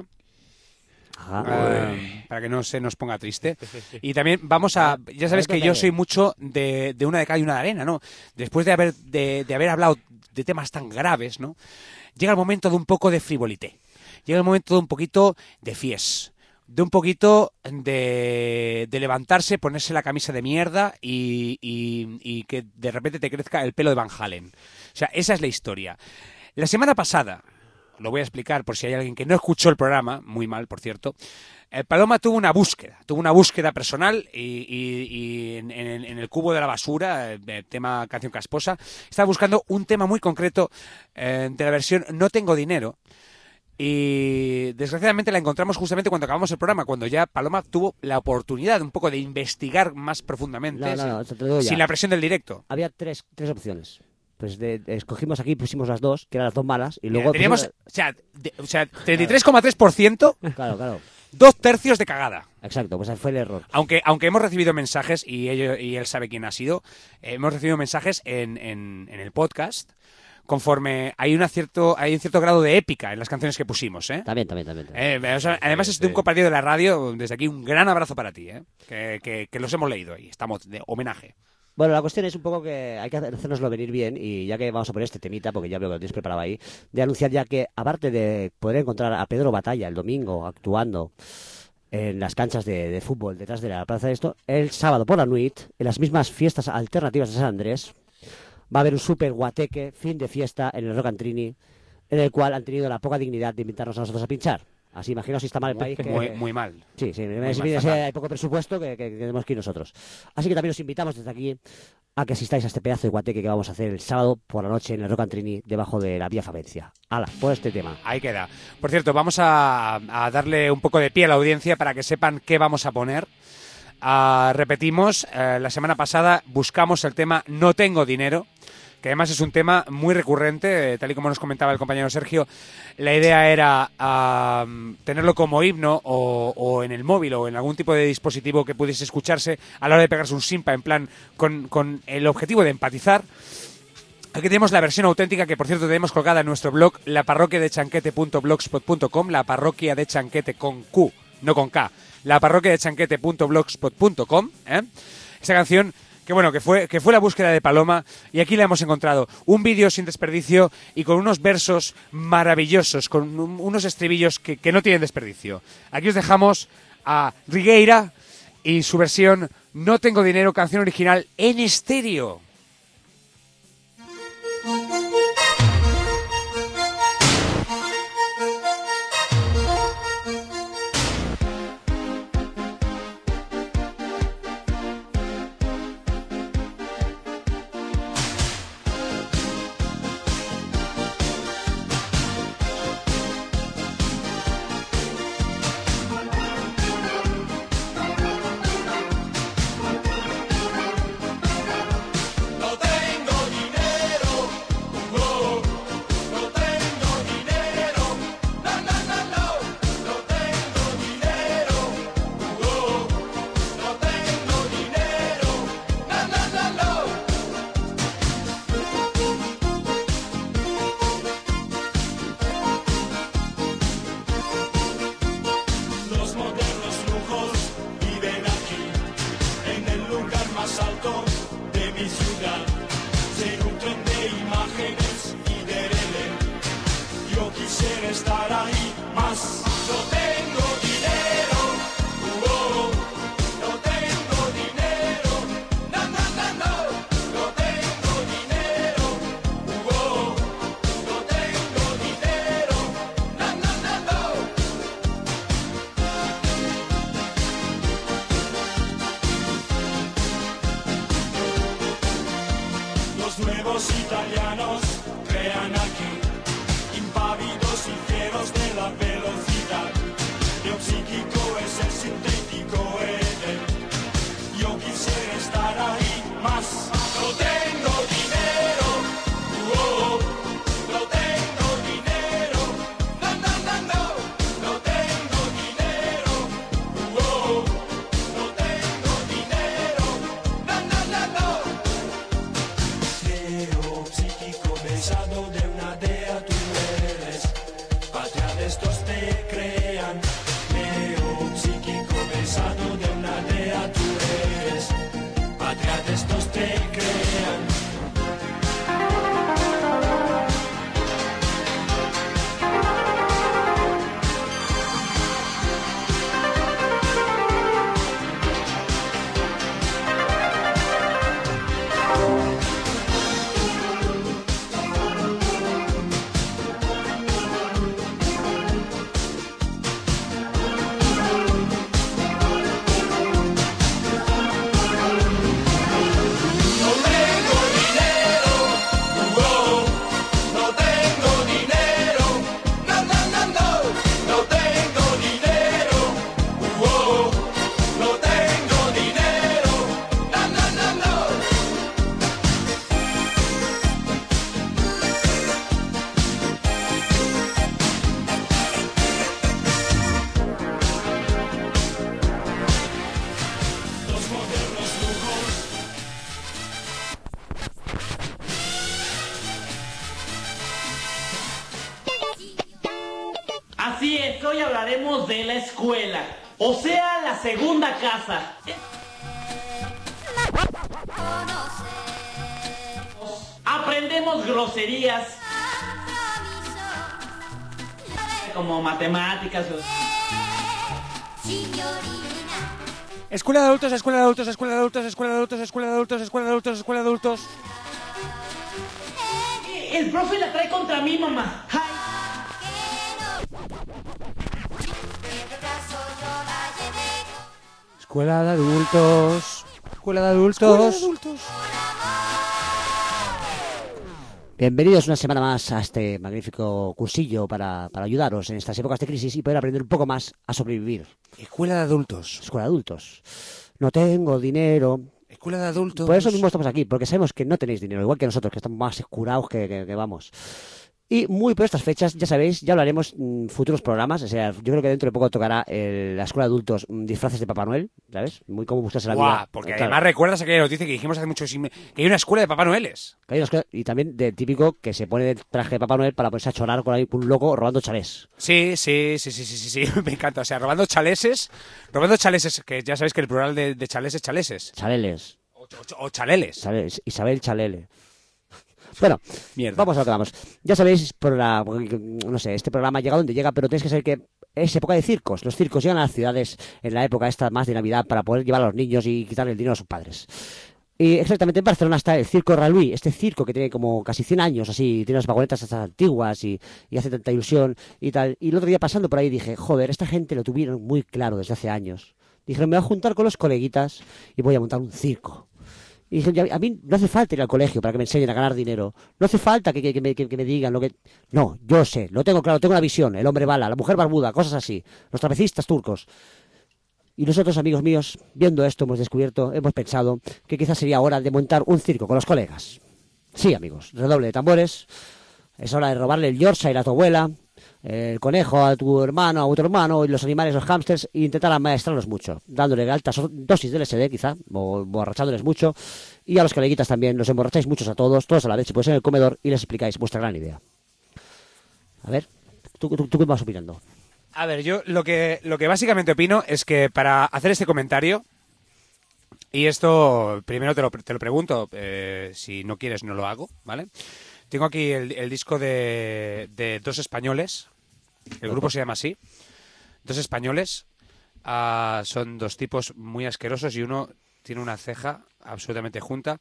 Para que no se nos ponga triste. Y también vamos a... Ya sabes que yo soy mucho de una de cal y una de arena, ¿no? Después de haber hablado de temas tan graves, ¿no? Llega el momento de un poco de frivolité. Llega el momento de un poquito de fies. De un poquito de levantarse, ponerse la camisa de mierda y que de repente te crezca el pelo de Van Halen. O sea, esa es la historia. La semana pasada... Lo voy a explicar por si hay alguien que no escuchó el programa, muy mal, por cierto. Paloma tuvo una búsqueda personal y en el cubo de la basura, tema canción casposa, estaba buscando un tema muy concreto de la versión No tengo dinero. Y desgraciadamente la encontramos justamente cuando acabamos el programa, cuando ya Paloma tuvo la oportunidad un poco de investigar más profundamente, sin la presión del directo. Había tres opciones. Pues escogimos aquí, pusimos las dos, que eran las dos malas, y luego... Teníamos, o sea, 33,3%, claro. 2/3 de cagada. Exacto, pues fue el error. Aunque hemos recibido mensajes, y él sabe quién ha sido, hemos recibido mensajes en el podcast, conforme hay un cierto grado de épica en las canciones que pusimos, ¿eh? También. Además es de un compañero de la radio, desde aquí un gran abrazo para ti, ¿eh? Que los hemos leído y estamos de homenaje. Bueno, la cuestión es un poco que hay que hacérnoslo venir bien, y ya que vamos a poner este temita, porque ya veo que lo tienes preparado ahí, de anunciar ya que, aparte de poder encontrar a Pedro Batalla el domingo actuando en las canchas de fútbol detrás de la plaza de esto, el sábado por la nuit, en las mismas fiestas alternativas de San Andrés, va a haber un súper guateque, fin de fiesta en el Rock and Trini, en el cual han tenido la poca dignidad de invitarnos a nosotros a pinchar. Así imagino si está mal el país. Muy mal. Sí, hay poco presupuesto que tenemos que ir nosotros. Así que también os invitamos desde aquí a que asistáis a este pedazo de guateque que vamos a hacer el sábado por la noche en el Rock and Trini, debajo de la Vía Favencia. Hala, por este tema. Ahí queda. Por cierto, vamos a darle un poco de pie a la audiencia para que sepan qué vamos a poner. Repetimos, la semana pasada buscamos el tema No tengo dinero, que además es un tema muy recurrente, tal y como nos comentaba el compañero Sergio. La idea era tenerlo como himno o en el móvil o en algún tipo de dispositivo que pudiese escucharse a la hora de pegarse un simpa, en plan con el objetivo de empatizar. Aquí tenemos la versión auténtica, que por cierto tenemos colgada en nuestro blog, laparroquiadechanquete.blogspot.com, la parroquia de Chanquete con Q, no con K, laparroquiadechanquete.blogspot.com, Esta canción que fue la búsqueda de Paloma, y aquí la hemos encontrado. Un vídeo sin desperdicio y con unos versos maravillosos, con unos estribillos que no tienen desperdicio. Aquí os dejamos a Rigueira y su versión No tengo dinero, canción original en estéreo. marcianos crean aquí, impávidos y fieros de la velocidad. Lo psíquico es el sintético Edén. Yo quisiera estar ahí más. No tengo dinero, no tengo dinero, no, no, no, no, no tengo dinero, no tengo dinero, no, no, no, no. Neo psíquico pesado de una dea tú eres, patria de estos te crean. Neo psíquico pesado de una dea tú eres, patria de estos te crean. No tengo dinero, no tengo dinero, no, no, no, no, no tengo dinero, no tengo dinero, no, no, no, no. Los modernos lujos. Así es, hoy hablaremos de la escuela, o sea, la segunda casa. Aprendemos groserías como matemáticas. Escuela de adultos, escuela de adultos, escuela de adultos, escuela de adultos, escuela de adultos, escuela de adultos, escuela de adultos. El profe la trae contra mí, mamá. Ay. Escuela de adultos, escuela de adultos. Bienvenidos una semana más a este magnífico cursillo para ayudaros en estas épocas de crisis y poder aprender un poco más a sobrevivir. Escuela de adultos. Escuela de adultos. No tengo dinero. Escuela de adultos. Por eso mismo estamos aquí, porque sabemos que no tenéis dinero, igual que nosotros, que estamos más curados que vamos. Y muy por estas fechas, ya sabéis, ya hablaremos futuros programas. O sea, yo creo que dentro de poco tocará la escuela de adultos disfraces de Papá Noel, ¿sabes? Muy como buscarse la vida. Porque Claro. además recuerdas aquella noticia que dijimos hace mucho que hay una escuela de Papá Noeles. Que hay una escuela- y también del típico que se pone el traje de Papá Noel para ponerse a chorar con ahí un loco robando chalés. Sí, me encanta. O sea, robando chaleses, que ya sabéis que el plural de chales es chaleses. Chaleles. O chaleles. Isabel Chalele. Bueno, Mierda. vamos a lo que vamos. Ya sabéis, no sé, este programa llega donde llega, pero tenéis que saber que es época de circos. Los circos llegan a las ciudades en la época esta más de Navidad para poder llevar a los niños y quitarle el dinero a sus padres. Y exactamente en Barcelona está el Circo Ralui, este circo que tiene como casi 100 años, así, tiene unas vagonetas hasta antiguas y hace tanta ilusión y tal. Y el otro día pasando por ahí dije, joder, esta gente lo tuvieron muy claro desde hace años. Dijeron, me voy a juntar con los coleguitas y voy a montar un circo. Y dije, a mí no hace falta ir al colegio para que me enseñen a ganar dinero. No hace falta que me digan lo que... No, yo sé, lo tengo claro, tengo una visión. El hombre bala, la mujer barbuda, cosas así. Los trapecistas turcos. Y nosotros, amigos míos, viendo esto, hemos pensado que quizás sería hora de montar un circo con los colegas. Sí, amigos, redoble de tambores. Es hora de robarle el Yorkshire a tu abuela, el conejo a tu hermano, a otro hermano, y los animales, los hámsters, e intentar amaestrarlos mucho, dándole altas dosis de LSD quizá, o borrachándoles mucho, y a los coleguitas también, los emborracháis muchos a todos a la vez, si podéis en el comedor, y les explicáis vuestra gran idea. A ver, ¿tú qué vas opinando? A ver, yo lo que básicamente opino es que para hacer este comentario, y esto primero te lo pregunto, si no quieres no lo hago, ¿vale? Tengo aquí el disco de Dos Españoles, el grupo se llama así, Dos Españoles, son dos tipos muy asquerosos y uno tiene una ceja absolutamente junta,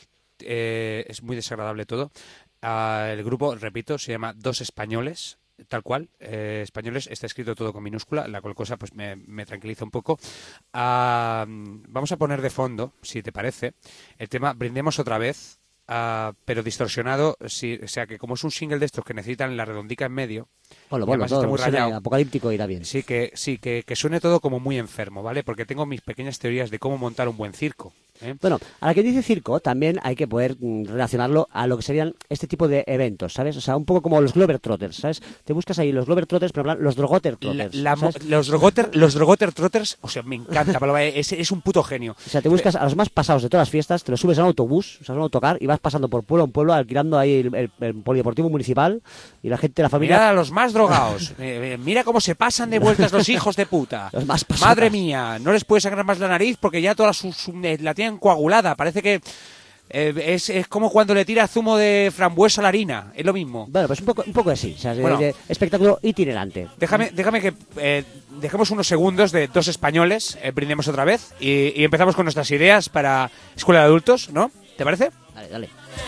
es muy desagradable todo. El grupo, repito, se llama Dos Españoles, tal cual, españoles, está escrito todo con minúscula, la cual cosa pues me tranquiliza un poco. Vamos a poner de fondo, si te parece, el tema Brindemos otra vez, pero distorsionado, sí, o sea que como es un single de estos que necesitan la redondica en medio, Bueno, y además está muy suena rayado, apocalíptico irá bien. sí que suene todo como muy enfermo, ¿vale? Porque tengo mis pequeñas teorías de cómo montar un buen circo. Bueno, a la que dice circo, también hay que poder relacionarlo a lo que serían este tipo de eventos, ¿sabes? O sea, un poco como los Globetrotters, ¿sabes? Te buscas ahí los Globetrotters, pero en plan, los Drogotter Trotters. Los Drogotter Trotters, o sea, me encanta, Paloma, es un puto genio. O sea, te buscas a los más pasados de todas las fiestas, te los subes a un autobús, o sea, a un autocar, y vas pasando por pueblo en pueblo, alquilando ahí el polideportivo municipal, y la gente, la familia... Mirad a los más drogados, mira cómo se pasan de vueltas los hijos de puta. Los más pasados. Madre mía, no les puedes sangrar más la nariz porque ya toda la tienen coagulada, parece que... es como cuando le tiras zumo de frambuesa a la harina, es lo mismo. Bueno, pues un poco así, o sea, Bueno. de espectáculo itinerante. Déjame que dejemos unos segundos de dos españoles, brindemos otra vez y empezamos con nuestras ideas para Escuela de Adultos, ¿no? ¿Te parece? Dale, dale.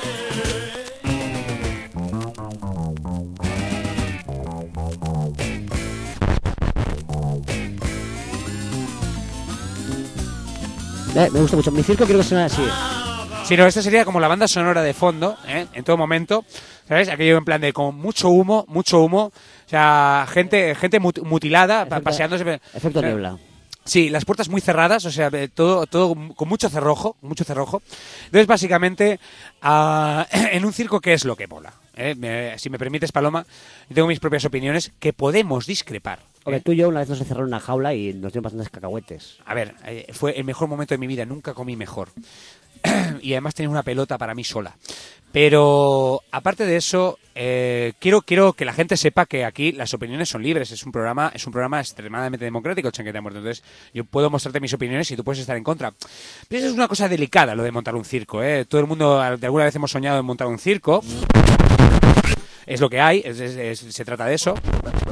Me gusta mucho. Mi circo quiero que suene así. Sí, no, esta sería como la banda sonora de fondo, en todo momento, ¿sabes? Aquello en plan de con mucho humo, o sea, gente mutilada, paseándose. Efecto niebla. Sí, las puertas muy cerradas, o sea, todo con mucho cerrojo. Entonces, básicamente, en un circo, ¿qué es lo que mola? Si me permites, Paloma, yo tengo mis propias opiniones que podemos discrepar. Porque tú y yo una vez nos encerraron en una jaula y nos dieron bastantes cacahuetes. A ver, fue el mejor momento de mi vida, nunca comí mejor. Y además tenía una pelota para mí sola. Pero, aparte de eso, quiero que la gente sepa que aquí las opiniones son libres. Es un programa extremadamente democrático, Chanquete Muerto. Entonces, yo puedo mostrarte mis opiniones y tú puedes estar en contra. Pero eso es una cosa delicada, lo de montar un circo, Todo el mundo de alguna vez hemos soñado en montar un circo. Es lo que hay, se trata de eso.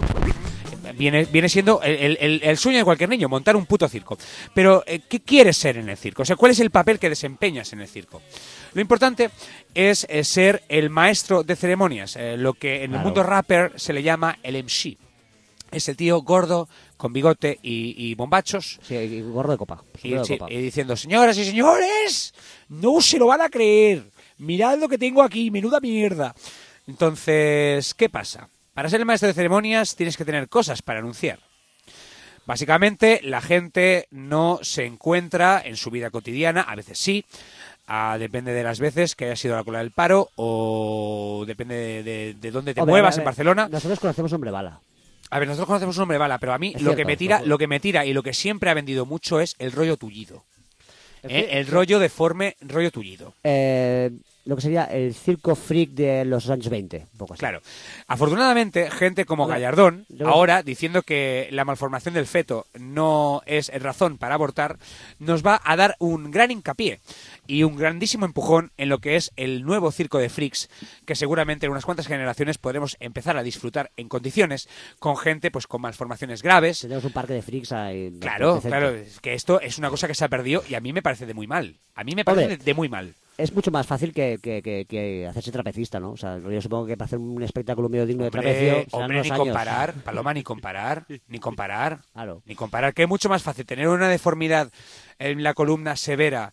Viene siendo el sueño de cualquier niño, montar un puto circo. Pero, ¿qué quieres ser en el circo? O sea, ¿cuál es el papel que desempeñas en el circo? Lo importante es ser el maestro de ceremonias, lo que en el mundo rapper se le llama el MC. Es el tío gordo, con bigote y bombachos. Sí, y gordo de copa. Y diciendo, señoras y señores, no se lo van a creer. Mirad lo que tengo aquí, menuda mierda. Entonces, ¿qué pasa? Para ser el maestro de ceremonias tienes que tener cosas para anunciar. Básicamente, la gente no se encuentra en su vida cotidiana, a veces sí, depende de las veces que haya sido la cola del paro o depende de dónde te muevas en Barcelona. Nosotros conocemos Hombre Bala. A ver, nosotros conocemos un Hombre Bala, pero a mí lo que me tira y lo que siempre ha vendido mucho es el rollo tullido. El rollo deforme, rollo tullido. Lo que sería el circo freak de los años 20, un poco así. Claro. Afortunadamente, gente como Gallardón, ahora diciendo que la malformación del feto no es razón para abortar, nos va a dar un gran hincapié y un grandísimo empujón en lo que es el nuevo circo de freaks, que seguramente en unas cuantas generaciones podremos empezar a disfrutar en condiciones con gente pues con malformaciones graves. Tenemos un parque de freaks ahí. Claro, es que esto es una cosa que se ha perdido y a mí me parece de muy mal. De muy mal. Es mucho más fácil que hacerse trapecista, ¿no? O sea, yo supongo que para hacer un espectáculo medio digno de trapecio... Hombre, ni comparar, Paloma, ni comparar. Claro. Ni comparar, que es mucho más fácil tener una deformidad en la columna severa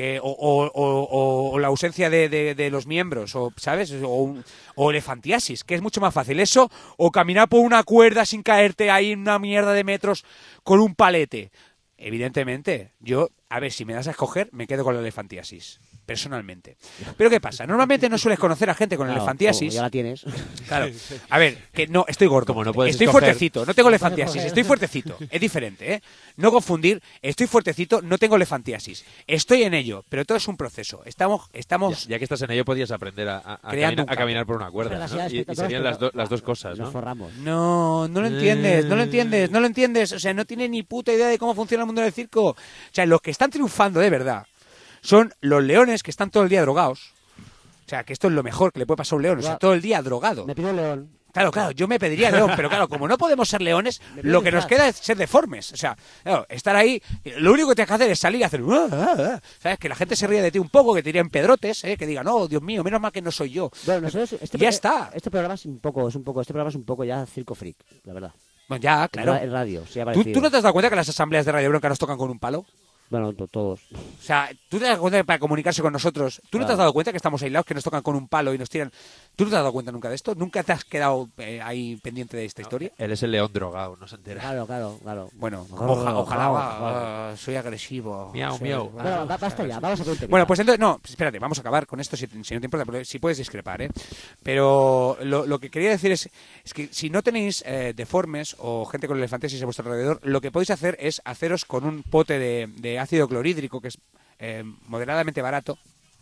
o la ausencia de los miembros, o ¿sabes? O elefantiasis, que es mucho más fácil eso, o caminar por una cuerda sin caerte ahí en una mierda de metros con un palete. Evidentemente, yo, a ver, si me das a escoger, me quedo con la elefantiasis. Personalmente. Pero ¿qué pasa? Normalmente no sueles conocer a gente con elefantiasis. Ya la tienes. Claro. A ver, que no, estoy gordo. Como no puedes estoy escoger. fuertecito, no tengo elefantiasis, estoy fuertecito. Es diferente, ¿eh? No confundir, estoy fuertecito, no tengo elefantiasis. Estoy en ello, pero todo es un proceso. Estamos ya que estás en ello, podías aprender a caminar por una cuerda, ¿no? Y serían las dos cosas, ¿no? Nos forramos. No lo entiendes. O sea, no tiene ni puta idea de cómo funciona el mundo del circo. O sea, los que están triunfando de verdad son los leones que están todo el día drogados. O sea, que esto es lo mejor que le puede pasar a un león. O sea, todo el día drogado. Me pido un león. Claro, yo me pediría león, pero claro, como no podemos ser leones, lo que nos queda es ser deformes. O sea, claro, estar ahí, lo único que tienes que hacer es salir y hacer... ¿Sabes? Que la gente se ríe de ti un poco, que te tiren pedrotes, que digan, oh, Dios mío, menos mal que no soy yo. Bueno, nosotros, ya está. Este programa es un poco ya circo freak, la verdad. Bueno, ya, claro. En radio, sí, ¿Tú no te has dado cuenta que las asambleas de Radio Bronca nos tocan con un palo? Bueno, todos. O sea, ¿tú te das cuenta que para comunicarse con nosotros, tú no te has dado cuenta que estamos aislados, que nos tocan con un palo y nos tiran? ¿Tú no te has dado cuenta nunca de esto? ¿Nunca te has quedado ahí pendiente de esta historia? Él es el león drogado, no se entera. Claro. Bueno, Ojalá. ojalá, soy agresivo. Miau, soy- miau. Bueno, basta ya, vamos a preguntar. Bueno, pues entonces, no, espérate, vamos a acabar con esto si no te importa, porque si puedes discrepar, ¿eh? Pero lo que quería decir es que si no tenéis deformes o gente con elefantesis a vuestro alrededor, lo que podéis hacer es haceros con un pote de ácido clorhídrico, que es moderadamente barato,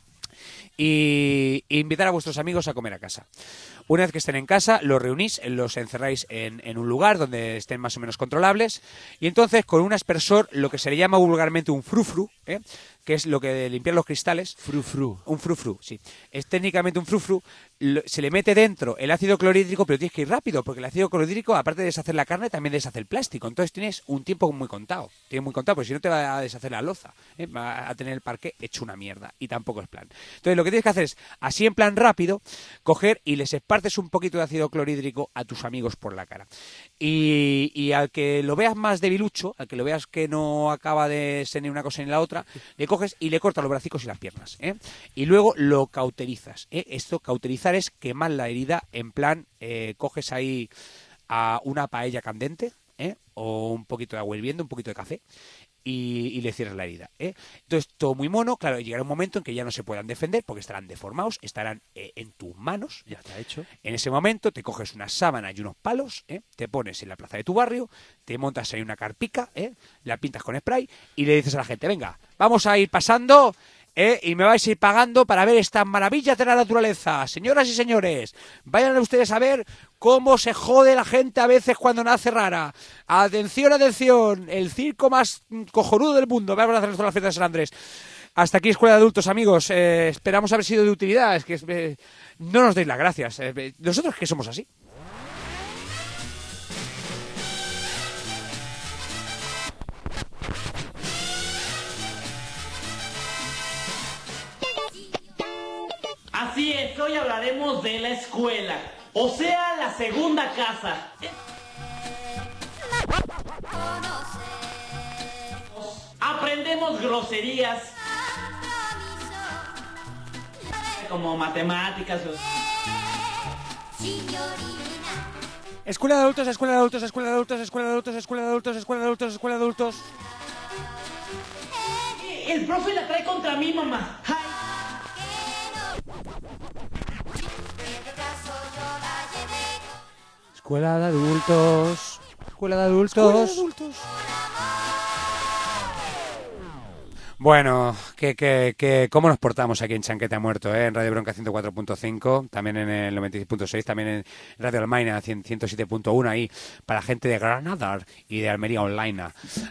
y invitar a vuestros amigos a comer a casa. Una vez que estén en casa, los reunís, los encerráis en un lugar donde estén más o menos controlables, y entonces con un aspersor, lo que se le llama vulgarmente un frufru, que es lo que de limpiar los cristales. Frufru. Un frufru, sí. Es técnicamente un frufru. Se le mete dentro el ácido clorhídrico, pero tienes que ir rápido, porque el ácido clorhídrico, aparte de deshacer la carne, también deshace el plástico. Entonces tienes un tiempo muy contado. Tienes muy contado, porque si no te va a deshacer la loza. Va a tener el parqué hecho una mierda. Y tampoco es plan. Entonces lo que tienes que hacer es, así en plan rápido, coger y les esparces un poquito de ácido clorhídrico a tus amigos por la cara. Y al que lo veas más debilucho, al que lo veas que no acaba de ser ni una cosa ni la otra, le coges y le cortas los bracicos y las piernas, y luego lo cauterizas, Esto, cauterizar, es quemar la herida, en plan, coges ahí a una paella candente, o un poquito de agua hirviendo, un poquito de café, y le cierras la herida, Entonces, todo muy mono. Claro, llegará un momento en que ya no se puedan defender porque estarán deformados, estarán en tus manos. Ya está hecho. En ese momento te coges una sábana y unos palos, te pones en la plaza de tu barrio, te montas ahí una carpica, la pintas con spray y le dices a la gente: venga, vamos a ir pasando, y me vais a ir pagando para ver estas maravillas de la naturaleza. Señoras y señores, vayan ustedes a ver cómo se jode la gente a veces cuando nace rara. Atención, atención, el circo más cojonudo del mundo. Vamos a hacer esto en la fiesta de San Andrés. Hasta aquí Escuela de Adultos, amigos. Esperamos haber sido de utilidad. Es que no nos deis las gracias. Nosotros que somos así. Así es, hoy hablaremos de la escuela, o sea, la segunda casa. Aprendemos groserías como matemáticas. Escuela de adultos, escuela de adultos, escuela de adultos, escuela de adultos, escuela de adultos, escuela de adultos, escuela de adultos. El profe la trae contra mí, mamá. Ay. Escuela de adultos, escuela de adultos. Bueno, ¿cómo nos portamos aquí en Chanquete ha Muerto, en Radio Bronca 104.5, también en el 96.6, también en Radio Almaina 107.1, ahí para gente de Granada y de Almería Online.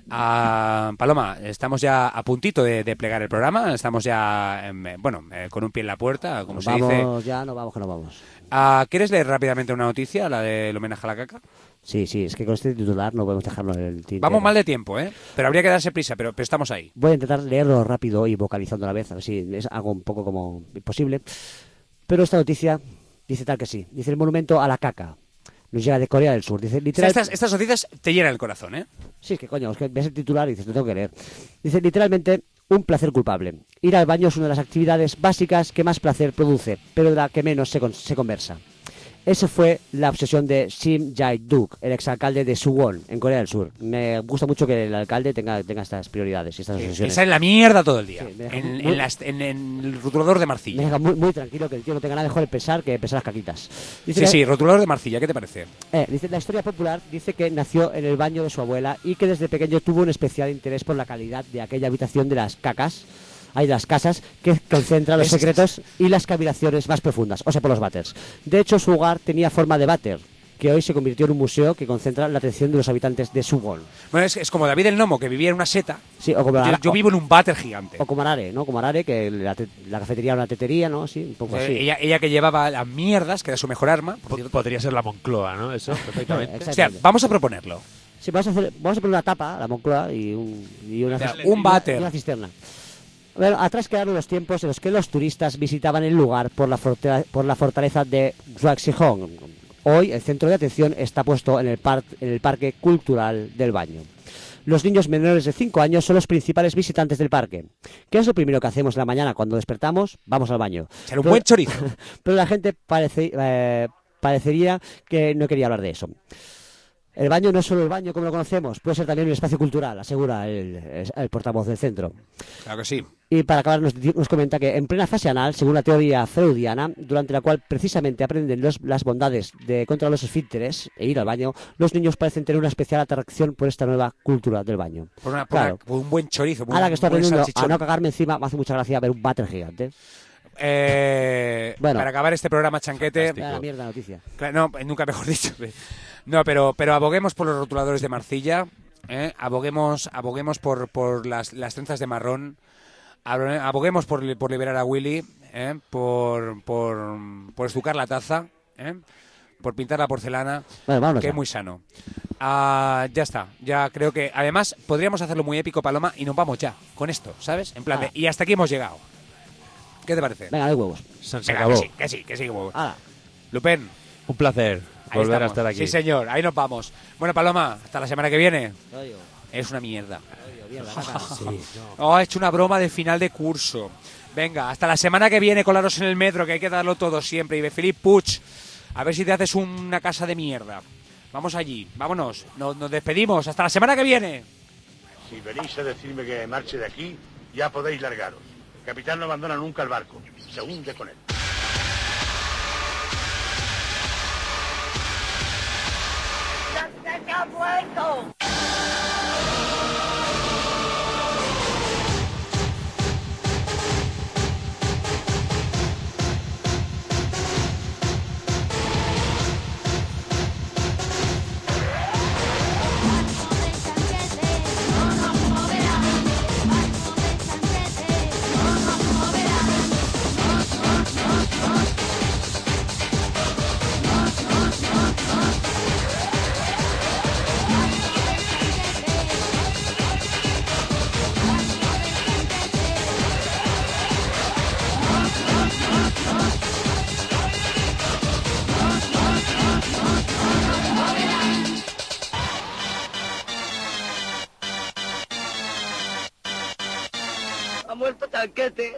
Paloma, estamos ya a puntito de plegar el programa, estamos ya, con un pie en la puerta, como se dice. No vamos. ¿Quieres leer rápidamente una noticia, la del homenaje a la caca? Sí, es que con este titular no podemos dejarlo en el tintero. Vamos mal de tiempo, pero habría que darse prisa, pero estamos ahí. Voy a intentar leerlo rápido y vocalizando a la vez, a ver si es algo un poco como imposible. Pero esta noticia dice tal que sí. Dice: el monumento a la caca nos llega de Corea del Sur. Dice literal... O sea, estas noticias te llenan el corazón, ¿eh? Sí, es que coño, es que ves el titular y dices, lo tengo que leer. Dice literalmente: un placer culpable. Ir al baño es una de las actividades básicas que más placer produce, pero de la que menos se conversa. Esa fue la obsesión de Sim Jae-duk, el exalcalde de Suwon, en Corea del Sur. Me gusta mucho que el alcalde tenga estas prioridades y estas obsesiones. Esa es la mierda todo el día, Sí, en el rotulador de Marcilla. Me deja muy tranquilo que el tío no tenga nada mejor de pensar que pensar las caquitas. Dice Sí, rotulador de Marcilla, ¿qué te parece? Dice, la historia popular dice que nació en el baño de su abuela y que desde pequeño tuvo un especial interés por la calidad de aquella habitación de las cacas, de las casas, que concentra los secretos y las cavilaciones más profundas, o sea, por los váters. De hecho, su hogar tenía forma de váter, que hoy se convirtió en un museo que concentra la atención de los habitantes de Suwon. Bueno, es como David el Nomo, que vivía en una seta. Sí, o como yo vivo en un váter gigante. O como Arare, ¿no? Como Arare, que la cafetería era una tetería, ¿no? Sí, un poco así. Ella que llevaba las mierdas, que era su mejor arma. Podría ser la Moncloa, ¿no? Eso, perfectamente. O sea, vamos a proponerlo. Sí, vamos a poner una tapa, la Moncloa, y un váter. Una cisterna. Bueno, atrás quedaron los tiempos en los que los turistas visitaban el lugar por la fortaleza de Gyeongsang. Hoy el centro de atención está puesto en el Parque Cultural del Baño. Los niños menores de 5 años son los principales visitantes del parque. ¿Qué es lo primero que hacemos en la mañana cuando despertamos? Vamos al baño. Echar un buen chorizo. Pero la gente parecería que no quería hablar de eso. El baño no es solo el baño como lo conocemos, puede ser también un espacio cultural, asegura el portavoz del centro. Claro que sí. Y para acabar nos comenta que en plena fase anal, según la teoría freudiana, durante la cual precisamente aprenden las bondades de controlar los esfínteres e ir al baño, los niños parecen tener una especial atracción por esta nueva cultura del baño. Por un buen chorizo. Ahora que estoy aprendiendo a no cagarme encima, me hace mucha gracia ver un váter gigante. Bueno, para acabar este programa chanquete... La mierda noticia. No, nunca mejor dicho. No, pero aboguemos por los rotuladores de Marcilla, aboguemos por las trenzas de marrón, aboguemos por liberar a Willy, por estucar la taza, por pintar la porcelana, bueno, que es muy sano. Ya está, ya creo que además podríamos hacerlo muy épico, Paloma, y nos vamos ya con esto, ¿sabes? En plan de, y hasta aquí hemos llegado. ¿Qué te parece? Venga, de huevos. Se acabó. Que sí, huevos. Hala. Lupén. Un placer volver a estar aquí. Sí, señor, ahí nos vamos. Bueno, Paloma, hasta la semana que viene. Es una mierda. He hecho una broma de final de curso. Venga, hasta la semana que viene, colaros en el metro, que hay que darlo todo siempre. Y de Philip Puig, a ver si te haces una casa de mierda. Vamos allí, vámonos. Nos despedimos. Hasta la semana que viene. Si venís a decirme que marche de aquí, ya podéis largaros. El capitán no abandona nunca el barco. Se hunde con él. ¡Se ha muerto! Ha muerto Chanquete.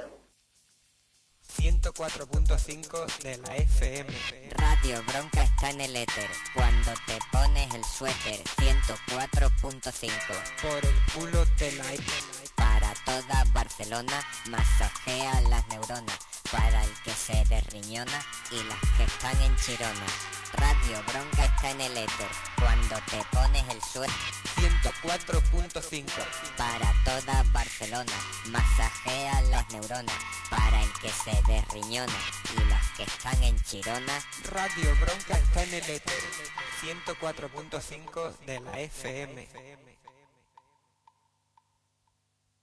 104.5 de la FM. Radio Bronca está en el éter. Cuando te pones el suéter, 104.5. Por el culo te la... Para toda Barcelona, masajea las neuronas. Para el que se derriñona y las que están en Chirona. Radio Bronca está en el éter. Cuando te pones el suéter, 104.5. para toda Barcelona, masajea las neuronas. Para el que se derriñona y las que están en Chirona. Radio Bronca está en el éter. 104.5 de la FM.